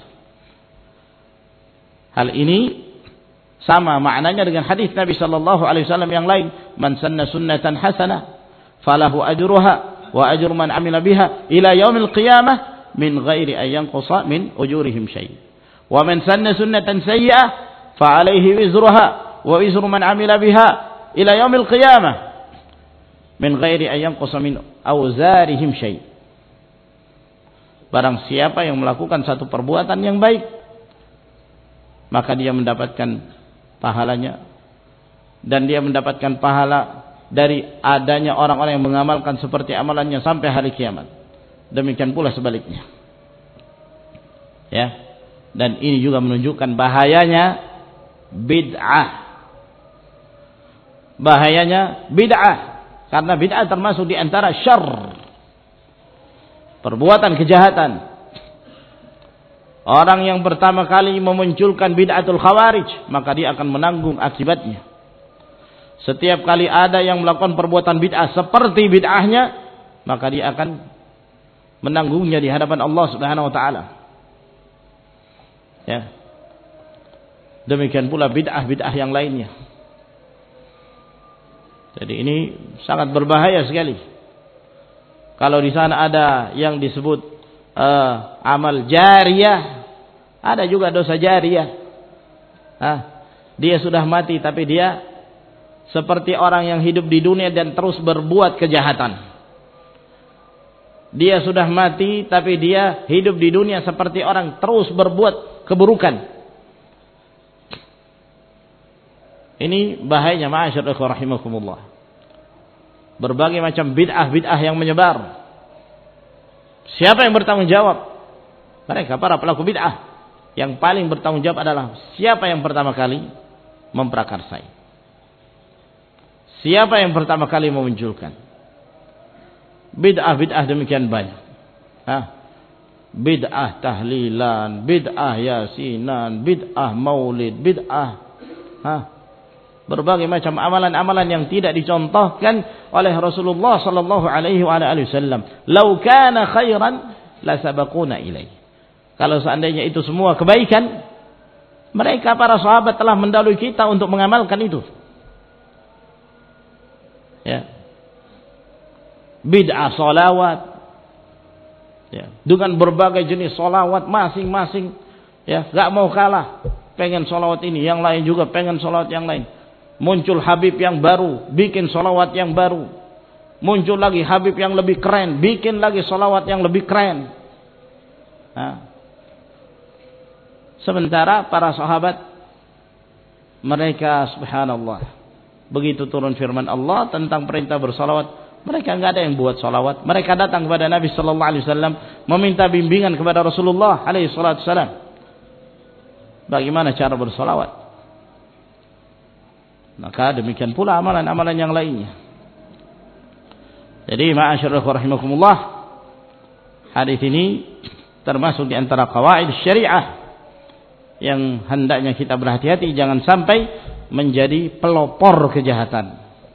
Hal ini sama maknanya dengan hadis Nabi sallallahu alaihi wasallam yang lain, man sanna sunnatan hasanah falahu ajruha wa ajru man amila biha ila yaumil qiyamah min ghairi an yanqusa min ujurihim syai'. Wa man sanna sunnatan sayyi'ah fa alaihi wizruha wa wizru man amila biha ila yaumil qiyamah min ghairi an yanqusa min awzarihim syai'. Barang siapa yang melakukan satu perbuatan yang baik, maka dia mendapatkan pahalanya, dan dia mendapatkan pahala dari adanya orang-orang yang mengamalkan seperti amalannya sampai hari kiamat. Demikian pula sebaliknya. Ya. Dan ini juga menunjukkan bahayanya bid'ah. Bahayanya bid'ah. Karena bid'ah termasuk di antara syarr, perbuatan kejahatan. Orang yang pertama kali memunculkan bid'atul khawarij, maka dia akan menanggung akibatnya. Setiap kali ada yang melakukan perbuatan bid'ah seperti bid'ahnya, maka dia akan menanggungnya di hadapan Allah Subhanahu wa taala. Ya. Demikian pula bid'ah-bid'ah yang lainnya. Jadi ini sangat berbahaya sekali. Kalau di sana ada yang disebut amal jariyah, ada juga dosa jariyah. Dia sudah mati tapi dia seperti orang yang hidup di dunia dan terus berbuat kejahatan. Dia sudah mati tapi dia hidup di dunia seperti orang terus berbuat keburukan. Ini bahayanya, ma'asyiral ikhwah rahimakumullah. Berbagai macam bid'ah-bid'ah yang menyebar. Siapa yang bertanggung jawab? Mereka para pelaku bid'ah. Yang paling bertanggung jawab adalah siapa yang pertama kali memprakarsai. Siapa yang pertama kali memunculkan. Bid'ah-bid'ah demikian banyak. Bid'ah tahlilan, bid'ah yasinan, bid'ah maulid, bid'ah. Berbagai macam amalan-amalan yang tidak dicontohkan oleh Rasulullah sallallahu alaihi wasallam. Lau kana khairan la sabaquna ilaih. Kalau seandainya itu semua kebaikan, mereka para sahabat telah mendahului kita untuk mengamalkan itu. Ya. Bid'ah sholawat. Ya, dengan berbagai jenis sholawat masing-masing, ya, enggak mau kalah. Pengen sholawat ini, yang lain juga pengen sholawat yang lain. Muncul Habib yang baru, bikin sholawat yang baru. Muncul lagi Habib yang lebih keren, bikin lagi sholawat yang lebih keren. Sementara para sahabat, mereka subhanallah, begitu turun firman Allah tentang perintah bersolawat, mereka enggak ada yang buat solawat. Mereka datang kepada Nabi sallallahu alaihi wasallam meminta bimbingan kepada Rasulullah alaihi salatu wasallam. Bagaimana cara bersolawat? Maka demikian pula amalan-amalan yang lainnya. Jadi ma'asyiral ikhwah rahimakumullah, hadis ini termasuk di antara qawaid syariah yang hendaknya kita berhati-hati jangan sampai menjadi pelopor kejahatan.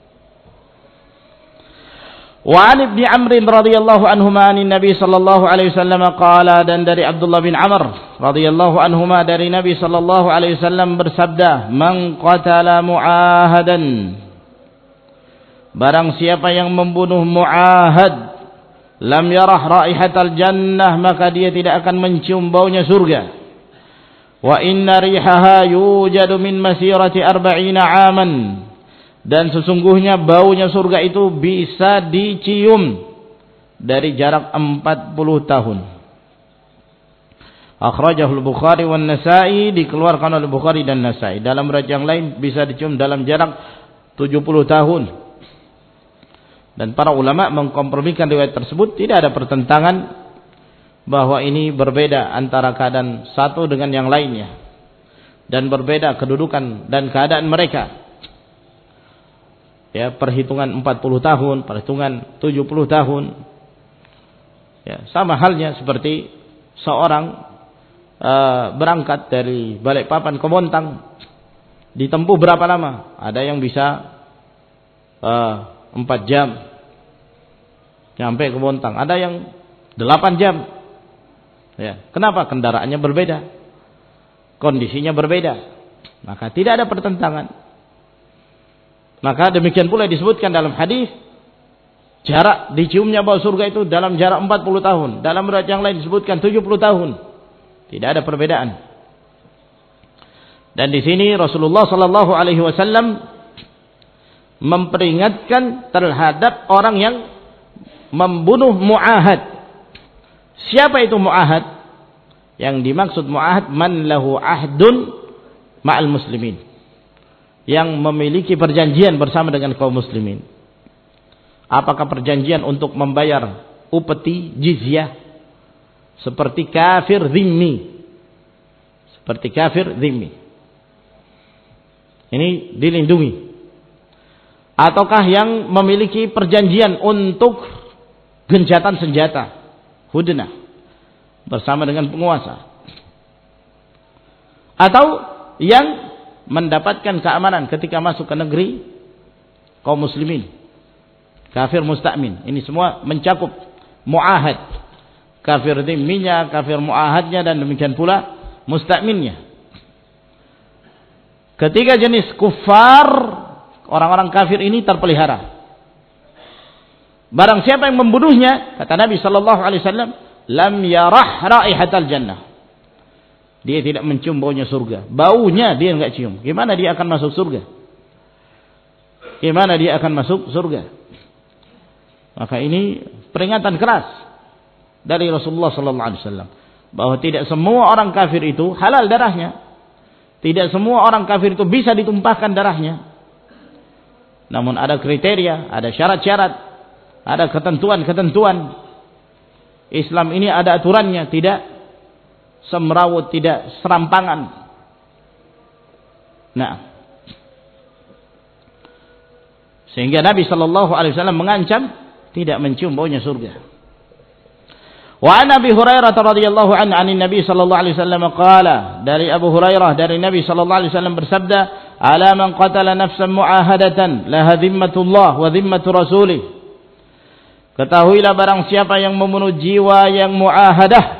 Wa 'an Ibnu Amr radhiyallahu anhuma an Nabi sallallahu alaihi wasallam qala, dan dari Abdullah bin Amr radhiyallahu anhuma dari Nabi sallallahu alaihi wasallam bersabda, "Man qatala mu'ahadan, barang siapa yang membunuh mu'ahad, lam yarah raihatal jannah, maka dia tidak akan mencium baunya surga. Wa inna rihaha yujadu min masirati 40 aman, dan sesungguhnya baunya surga itu bisa dicium dari jarak 40 tahun. Akhrajahul Bukhari wan Nasa'i, dikeluarkan oleh Bukhari dan Nasa'i. Dalam riwayat yang lain bisa dicium dalam jarak 70 tahun. Dan para ulama mengkompromikan riwayat tersebut, tidak ada pertentangan bahwa ini berbeda antara keadaan satu dengan yang lainnya. Dan berbeda kedudukan dan keadaan mereka. Ya, perhitungan 40 tahun, perhitungan 70 tahun. Ya, sama halnya seperti seorang berangkat dari Balikpapan ke Bontang, ditempuh berapa lama? Ada yang bisa 4 jam nyampe ke Bontang, ada yang 8 jam. Ya, kenapa? Kendaraannya berbeda, kondisinya berbeda, maka tidak ada pertentangan. Maka demikian pula disebutkan dalam hadis, jarak diciumnya bau surga itu dalam jarak 40 tahun. Dalam riwayat yang lain disebutkan 70 tahun. Tidak ada perbedaan. Dan di sini Rasulullah sallallahu alaihi wasallam memperingatkan terhadap orang yang membunuh mu'ahad. Siapa itu mu'ahad? Yang dimaksud mu'ahad man lahu ahdun ma'al muslimin, yang memiliki perjanjian bersama dengan kaum muslimin. Apakah perjanjian untuk membayar upeti jizyah seperti kafir zimmi, seperti kafir dhimmi. Ini dilindungi. Ataukah yang memiliki perjanjian untuk gencatan senjata, hudnah, bersama dengan penguasa. Atau yang mendapatkan keamanan ketika masuk ke negeri kaum muslimin, kafir musta'min. Ini semua mencakup mu'ahad, kafir dhimminya, kafir mu'ahadnya, dan demikian pula musta'minnya. Ketiga jenis kufar, orang-orang kafir ini terpelihara. Barang siapa yang membunuhnya, kata Nabi sallallahu alaihi wasallam, lam yarah raihatal jannah. Dia tidak mencium baunya surga. Baunya dia enggak cium. Gimana dia akan masuk surga? Gimana dia akan masuk surga? Maka ini peringatan keras dari Rasulullah sallallahu alaihi wasallam bahwa tidak semua orang kafir itu halal darahnya. Tidak semua orang kafir itu bisa ditumpahkan darahnya. Namun ada kriteria, ada syarat-syarat, ada ketentuan-ketentuan. Islam ini ada aturannya, tidak semrawut, tidak serampangan. Nah, sehingga Nabi sallallahu alaihi wasallam mengancam tidak mencium baunya surga. Wa an Abi Hurairah radhiyallahu anhu 'anil Nabi sallallahu alaihi wasallam qala, dari Abu Hurairah dari Nabi sallallahu alaihi wasallam bersabda, ala man qatala nafsan mu'ahadatan laha dhimmatullah wa dhimmatu rasulih. Ketahuilah barang siapa yang membunuh jiwa yang mu'ahadah,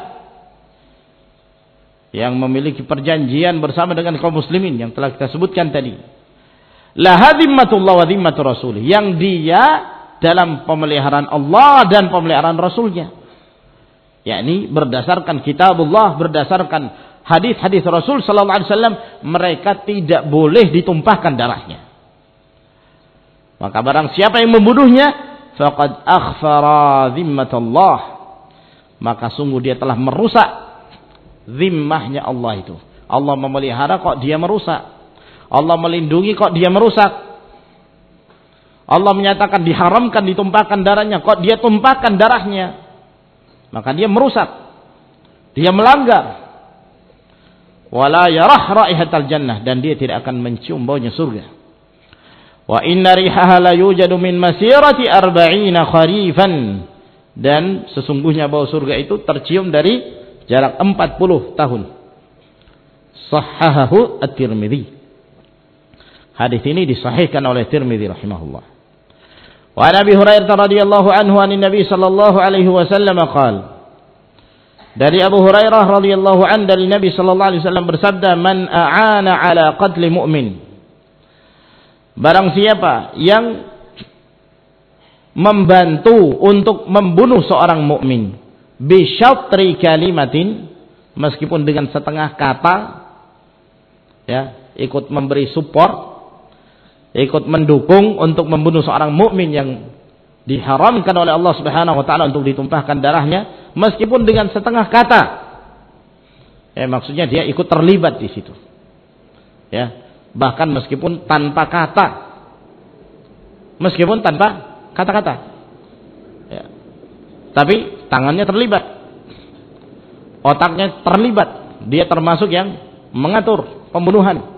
yang memiliki perjanjian bersama dengan kaum muslimin yang telah kita sebutkan tadi, laha dhimmatullah wa dhimmatu rasulih, yang dia dalam pemeliharaan Allah dan pemeliharaan Rasulnya, yakni berdasarkan kitabullah, berdasarkan hadis-hadis Rasul sallallahu alaihi wasallam, mereka tidak boleh ditumpahkan darahnya. Maka barang siapa yang membunuhnya, faqad akhfara dhimmatullah, maka sungguh dia telah merusak zimmahnya Allah itu. Allah memelihara kok dia merusak. Allah melindungi kok dia merusak. Allah menyatakan diharamkan ditumpahkan darahnya, kok dia tumpahkan darahnya. Maka dia merusak. Dia melanggar. Wala yarah raihatal jannah, dan dia tidak akan mencium baunya surga. Wa inna rihaha la yujadu min masirati 40 kharifan, dan sesungguhnya bau surga itu tercium dari jarak 40 tahun. Sahhahahu at-Tirmidzi. Hadis ini disahihkan oleh Tirmidzi rahimahullah. Wa Nabi Hurairah radhiyallahu anhu anin Nabi sallallahu alaihi wasallam qala, dari Abu Hurairah radhiyallahu an dari Nabi sallallahu alaihi wasallam bersabda, man a'ana ala qatli mu'min, barang siapa yang membantu untuk membunuh seorang mukmin, bi syatri kalimatin, meskipun dengan setengah kata, ya, ikut memberi support, ikut mendukung untuk membunuh seorang mukmin yang diharamkan oleh Allah Subhanahu wa taala untuk ditumpahkan darahnya, meskipun dengan setengah kata. Maksudnya dia ikut terlibat di situ. Ya, bahkan meskipun tanpa kata. Meskipun tanpa kata-kata. Ya. Tapi tangannya terlibat. Otaknya terlibat. Dia termasuk yang mengatur pembunuhan.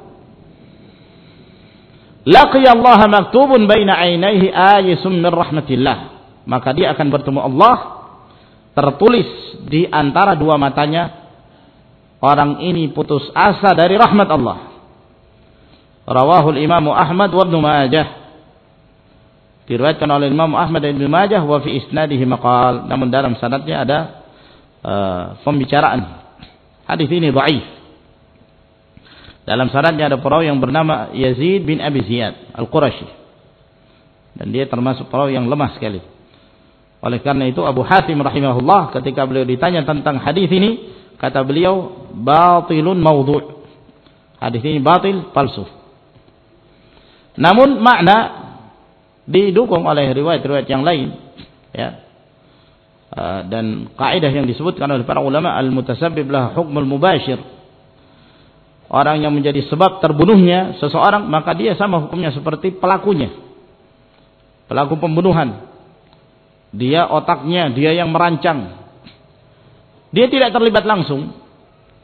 Laqiyallaha maktubun baina ainaihi ayisun min rahmatillah, maka dia akan bertemu Allah, tertulis di antara dua matanya, orang ini putus asa dari rahmat Allah. Rawahul Imam Ahmad wa Ibnu Majah, diriwayatkan oleh Imam Ahmad dan Ibnu Majah, wa fi isnadihi maqal, namun dalam sanadnya ada pembicaraan. Hadis ini dhaif. Dalam sanadnya ada perawi yang bernama Yazid bin Abi Ziyad Al-Qurashi, dan dia termasuk perawi yang lemah sekali. Oleh karena itu Abu Hatim rahimahullah ketika beliau ditanya tentang hadis ini, kata beliau batilun maudhu', hadis ini batil, palsu. Namun makna didukung oleh riwayat-riwayat yang lain, ya. Dan kaidah yang disebutkan oleh para ulama, al-mutasabbib lah hukmul mubashir, orang yang menjadi sebab terbunuhnya seseorang, maka dia sama hukumnya seperti pelakunya, pelaku pembunuhan. Dia otaknya, dia yang merancang. Dia tidak terlibat langsung,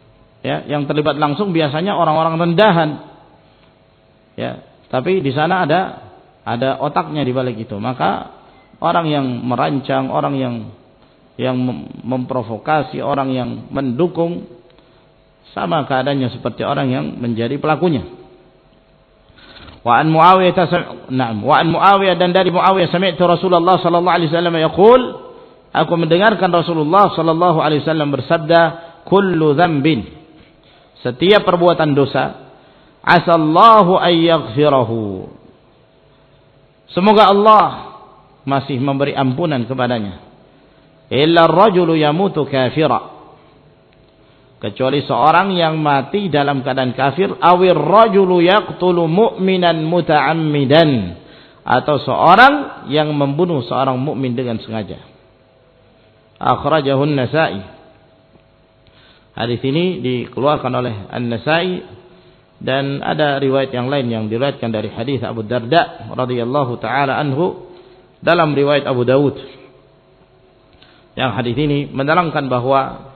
ya, yang terlibat langsung biasanya orang-orang rendahan. Ya, tapi di sana ada otaknya di balik itu. Maka orang yang merancang, orang yang memprovokasi, orang yang mendukung, sama keadaannya seperti orang yang menjadi pelakunya. Wa an Muawiyah dan dari Muawiyah sami'tu Rasulullah sallallahu alaihi wasallam yaqul, aku mendengarkan Rasulullah sallallahu alaihi wasallam bersabda, kullu dzambin, setiap perbuatan dosa, asallahu ay yaghfirahu, semoga Allah masih memberi ampunan kepadanya, illa ar-rajulu yamutu kafira, kecuali seorang yang mati dalam keadaan kafir, awir rajulu yaqtulu mu'minan muta'ammidan, atau seorang yang membunuh seorang mukmin dengan sengaja. Akhrajahu an-Nasa'i. Hadis ini dikeluarkan oleh An-Nasa'i, dan ada riwayat yang lain yang diriwayatkan dari hadis Abu Darda radhiyallahu taala anhu dalam riwayat Abu Dawud. Yang hadis ini menerangkan bahwa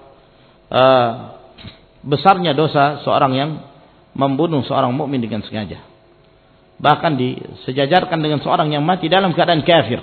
besarnya dosa seorang yang membunuh seorang mukmin dengan sengaja. Bahkan disejajarkan dengan seorang yang mati dalam keadaan kafir.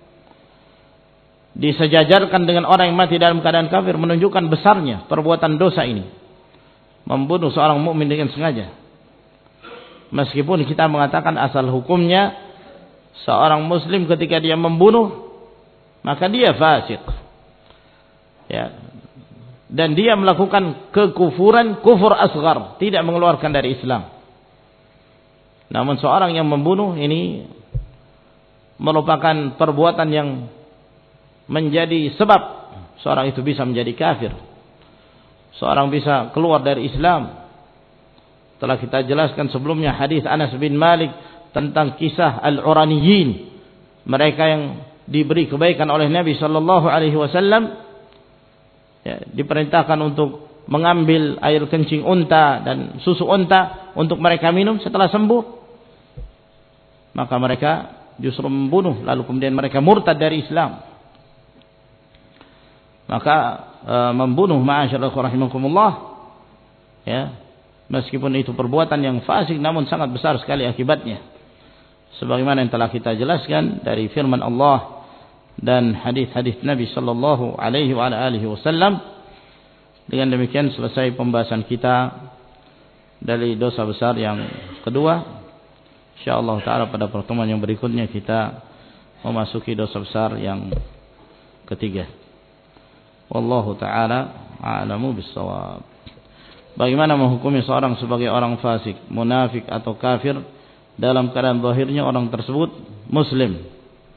Disejajarkan dengan orang yang mati dalam keadaan kafir, menunjukkan besarnya perbuatan dosa ini. Membunuh seorang mukmin dengan sengaja. Meskipun kita mengatakan asal hukumnya seorang muslim ketika dia membunuh, maka dia fasik. Ya. Dan dia melakukan kekufuran, kufur asghar, tidak mengeluarkan dari Islam. Namun seorang yang membunuh ini merupakan perbuatan yang menjadi sebab seorang itu bisa menjadi kafir. Seorang bisa keluar dari Islam. Telah kita jelaskan sebelumnya hadis Anas bin Malik tentang kisah al-Uraniyin, mereka yang diberi kebaikan oleh Nabi sallallahu alaihi wasallam. Ya, diperintahkan untuk mengambil air kencing unta dan susu unta untuk mereka minum setelah sembuh. Maka mereka justru membunuh, lalu kemudian mereka murtad dari Islam. Maka membunuh, ma'asyiral rahimakumullah, ya, meskipun itu perbuatan yang fasik, namun sangat besar sekali akibatnya. Sebagaimana yang telah kita jelaskan dari firman Allah dan hadis-hadis Nabi sallallahu alaihi wa alihi wasallam. Dengan demikian selesai pembahasan kita dari dosa besar yang kedua. Insyaallah taala pada pertemuan yang berikutnya kita memasuki dosa besar yang ketiga. Wallahu taala a'lamu bis-shawab. Bagaimana menghukumi seorang sebagai orang fasik, munafik atau kafir dalam keadaan zahirnya orang tersebut muslim?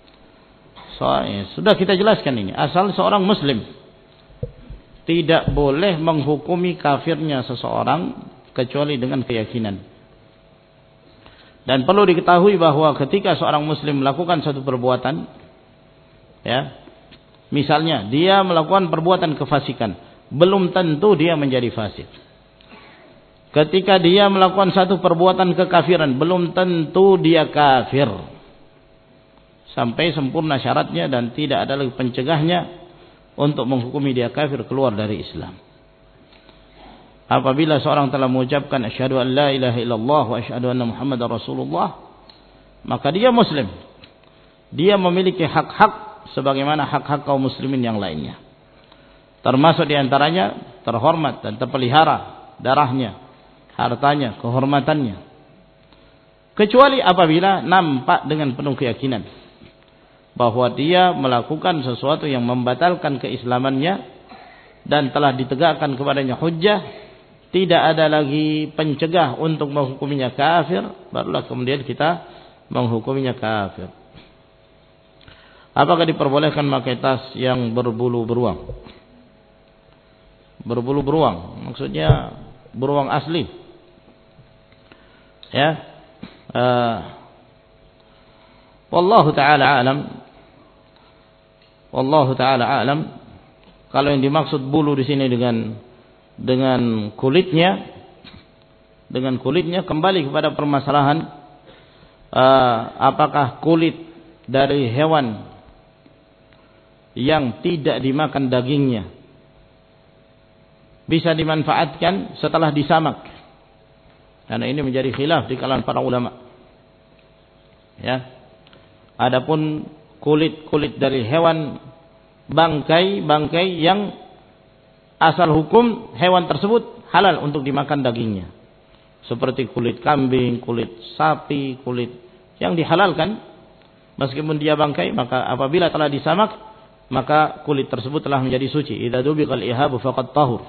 Sudah kita jelaskan ini. Asal seorang muslim, tidak boleh menghukumi kafirnya seseorang kecuali dengan keyakinan. Dan perlu diketahui bahwa ketika seorang muslim melakukan satu perbuatan, ya, misalnya dia melakukan perbuatan kefasikan, belum tentu dia menjadi fasik. Ketika dia melakukan satu perbuatan kekafiran, belum tentu dia kafir. Sampai sempurna syaratnya dan tidak ada lagi pencegahnya untuk menghukumi dia kafir, keluar dari Islam. Apabila seorang telah mengucapkan asyhadu an la ilaha illallah wa asyhadu anna muhammadar rasulullah, maka dia muslim. Dia memiliki hak-hak sebagaimana hak-hak kaum muslimin yang lainnya. Termasuk diantaranya terhormat dan terpelihara darahnya, hartanya, kehormatannya. Kecuali apabila nampak dengan penuh keyakinan bahwa dia melakukan sesuatu yang membatalkan keislamannya dan telah ditegakkan kepadanya hujjah, tidak ada lagi pencegah untuk menghukuminya kafir, barulah kemudian kita menghukuminya kafir. Apakah diperbolehkan memakai tas yang berbulu beruang? Berbulu beruang, maksudnya beruang asli. Ya. Wallahu ta'ala alam. Wallahu ta'ala alam. Kalau yang dimaksud bulu di sini dengan kulitnya, kembali kepada permasalahan apakah kulit dari hewan yang tidak dimakan dagingnya bisa dimanfaatkan setelah disamak. Karena ini menjadi khilaf di kalangan para ulama. Ya. Adapun kulit-kulit dari hewan bangkai yang asal hukum hewan tersebut halal untuk dimakan dagingnya. Seperti kulit kambing, kulit sapi, kulit yang dihalalkan meskipun dia bangkai, maka apabila telah disamak maka kulit tersebut telah menjadi suci. Idza dubiqal ihabu faqad tahur.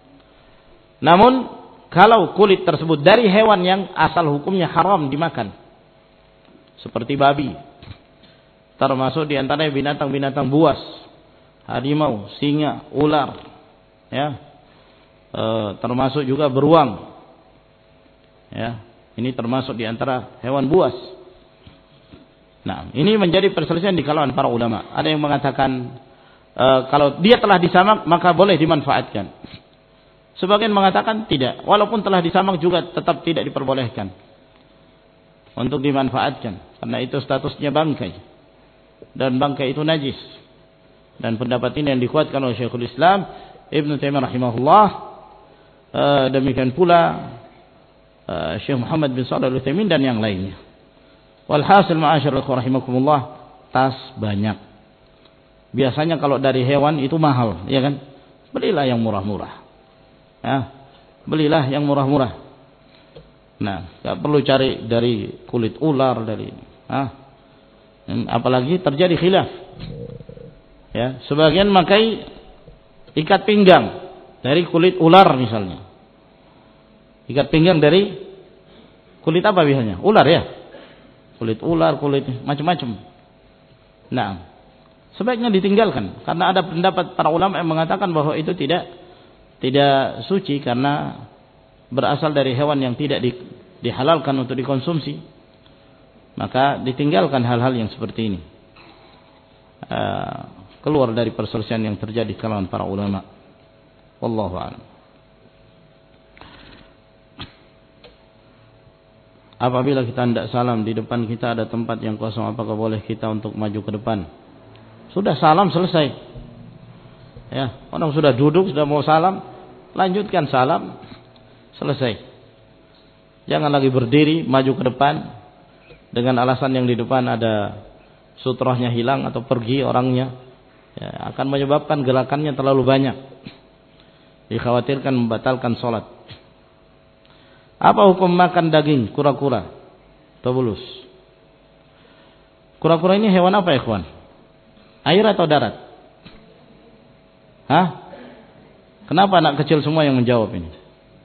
Namun kalau kulit tersebut dari hewan yang asal hukumnya haram dimakan, seperti babi, termasuk di antaranya binatang-binatang buas, harimau, singa, ular, ya, termasuk juga beruang, ya, ini termasuk di antara hewan buas. Nah, ini menjadi perselisihan di kalangan para ulama. Ada yang mengatakan kalau dia telah disamak maka boleh dimanfaatkan. Sebagian mengatakan tidak, walaupun telah disamak juga tetap tidak diperbolehkan untuk dimanfaatkan, karena itu statusnya bangkai dan bangkai itu najis. Dan pendapat ini yang dikuatkan oleh Syekhul Islam Ibnu Taimiyah rahimahullah, demikian pula Syekh Muhammad bin Shalih Al-Utsaimin dan yang lainnya. Walhasil ma'asyiral rahimakumullah, tas banyak. Biasanya kalau dari hewan itu mahal, ya kan? Belilah yang murah-murah. Ya, belilah yang murah-murah. Nah, enggak perlu cari dari kulit ular, dari apalagi terjadi khilaf. Ya, sebagian memakai ikat pinggang dari kulit ular misalnya. Ikat pinggang dari kulit apa biasanya? Ular ya. Kulit ular, kulit macam-macam. Nah, sebaiknya ditinggalkan karena ada pendapat para ulama yang mengatakan bahwa itu tidak suci karena berasal dari hewan yang tidak dihalalkan untuk dikonsumsi. Maka ditinggalkan hal-hal yang seperti ini. Keluar dari perselisihan yang terjadi di kalangan para ulama. Wallahu a'lam. Apabila kita hendak salam di depan kita ada tempat yang kosong, apakah boleh kita untuk maju ke depan? Sudah salam selesai. Ya, orang sudah duduk, sudah mau salam, lanjutkan salam, selesai. Jangan lagi berdiri, maju ke depan dengan alasan yang di depan ada sutrahnya hilang atau pergi orangnya, ya, akan menyebabkan gerakannya terlalu banyak. Dikhawatirkan membatalkan sholat. Apa hukum makan daging kura-kura? Tabulus. Kura-kura ini hewan apa ya, kawan? Air atau darat? Hah? Kenapa anak kecil semua yang menjawab ini?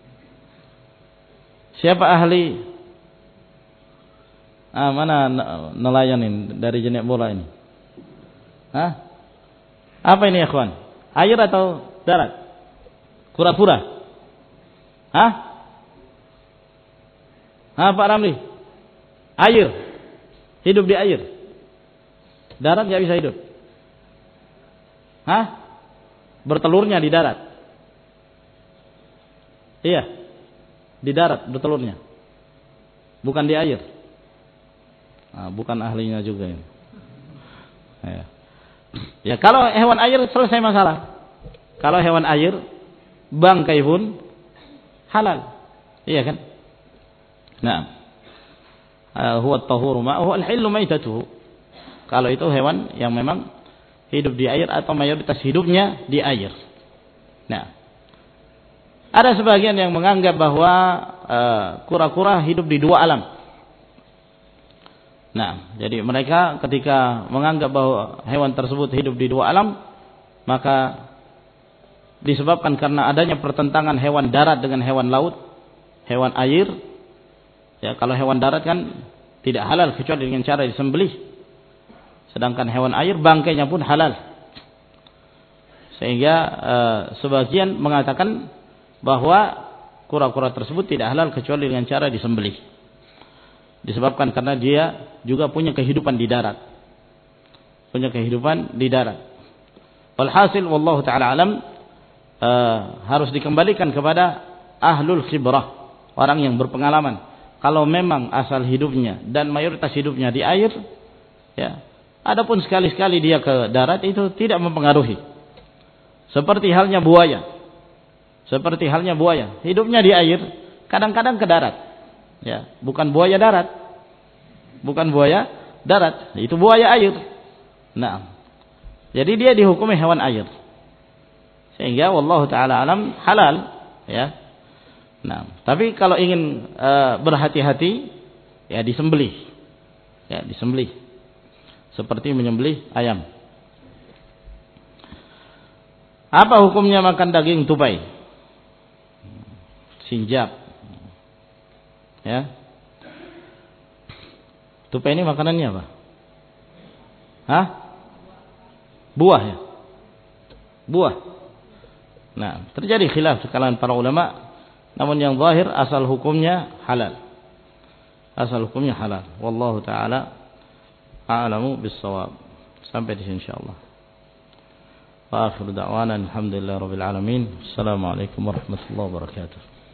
Siapa ahli? Mana nelayan ini dari jenis bola ini? Hah? Apa ini ya, kawan? Air atau darat? Kura-kura? Hah? Pak Ramli? Air. Hidup di air. Darat nggak bisa hidup. Hah? Bertelurnya di darat. Iya. Di darat bertelurnya. Bukan di air. Bukan ahlinya juga ini. Ya, kalau hewan air selesai masalah. Kalau hewan air bangkai pun halal. Iya kan? Nah, huwa at-tahuru ma'uhu al-hillu maitatuhu. Kalau itu hewan yang memang hidup di air atau mayoritas hidupnya di air. Nah, ada sebagian yang menganggap bahwa kura-kura hidup di dua alam. Nah, jadi mereka ketika menganggap bahwa hewan tersebut hidup di dua alam, maka disebabkan karena adanya pertentangan hewan darat dengan hewan laut, hewan air. Ya, kalau hewan darat kan tidak halal kecuali dengan cara disembelih. Sedangkan hewan air bangkainya pun halal. Sehingga sebagian mengatakan bahwa kura-kura tersebut tidak halal kecuali dengan cara disembelih. Disebabkan karena dia juga punya kehidupan di darat. Punya kehidupan di darat. Walhasil wallahu taala alam, harus dikembalikan kepada ahlul khibrah, orang yang berpengalaman. Kalau memang asal hidupnya dan mayoritas hidupnya di air, ya, adapun sekali-sekali dia ke darat itu tidak mempengaruhi. Seperti halnya buaya. Seperti halnya buaya, hidupnya di air, kadang-kadang ke darat. Ya, bukan buaya darat. Bukan buaya darat, itu buaya air. Nah, jadi dia dihukumi hewan air. Sehingga wallahu taala alam halal, ya. Nah, tapi kalau ingin berhati-hati, ya disembelih. Ya, disembelih. Seperti menyembelih ayam. Apa hukumnya makan daging tupai? Sinjab. Ya. Tupai ini makanannya apa? Hah? Buah ya? Buah. Nah, terjadi khilaf di kalangan para ulama, namun yang zahir asal hukumnya halal. Asal hukumnya halal. Wallahu taala a'lamu bis-shawab. Sampai di sini insyaallah. Wa akhiru da'wana alhamdulillahirabbil alamin. Assalamualaikum warahmatullahi wabarakatuh.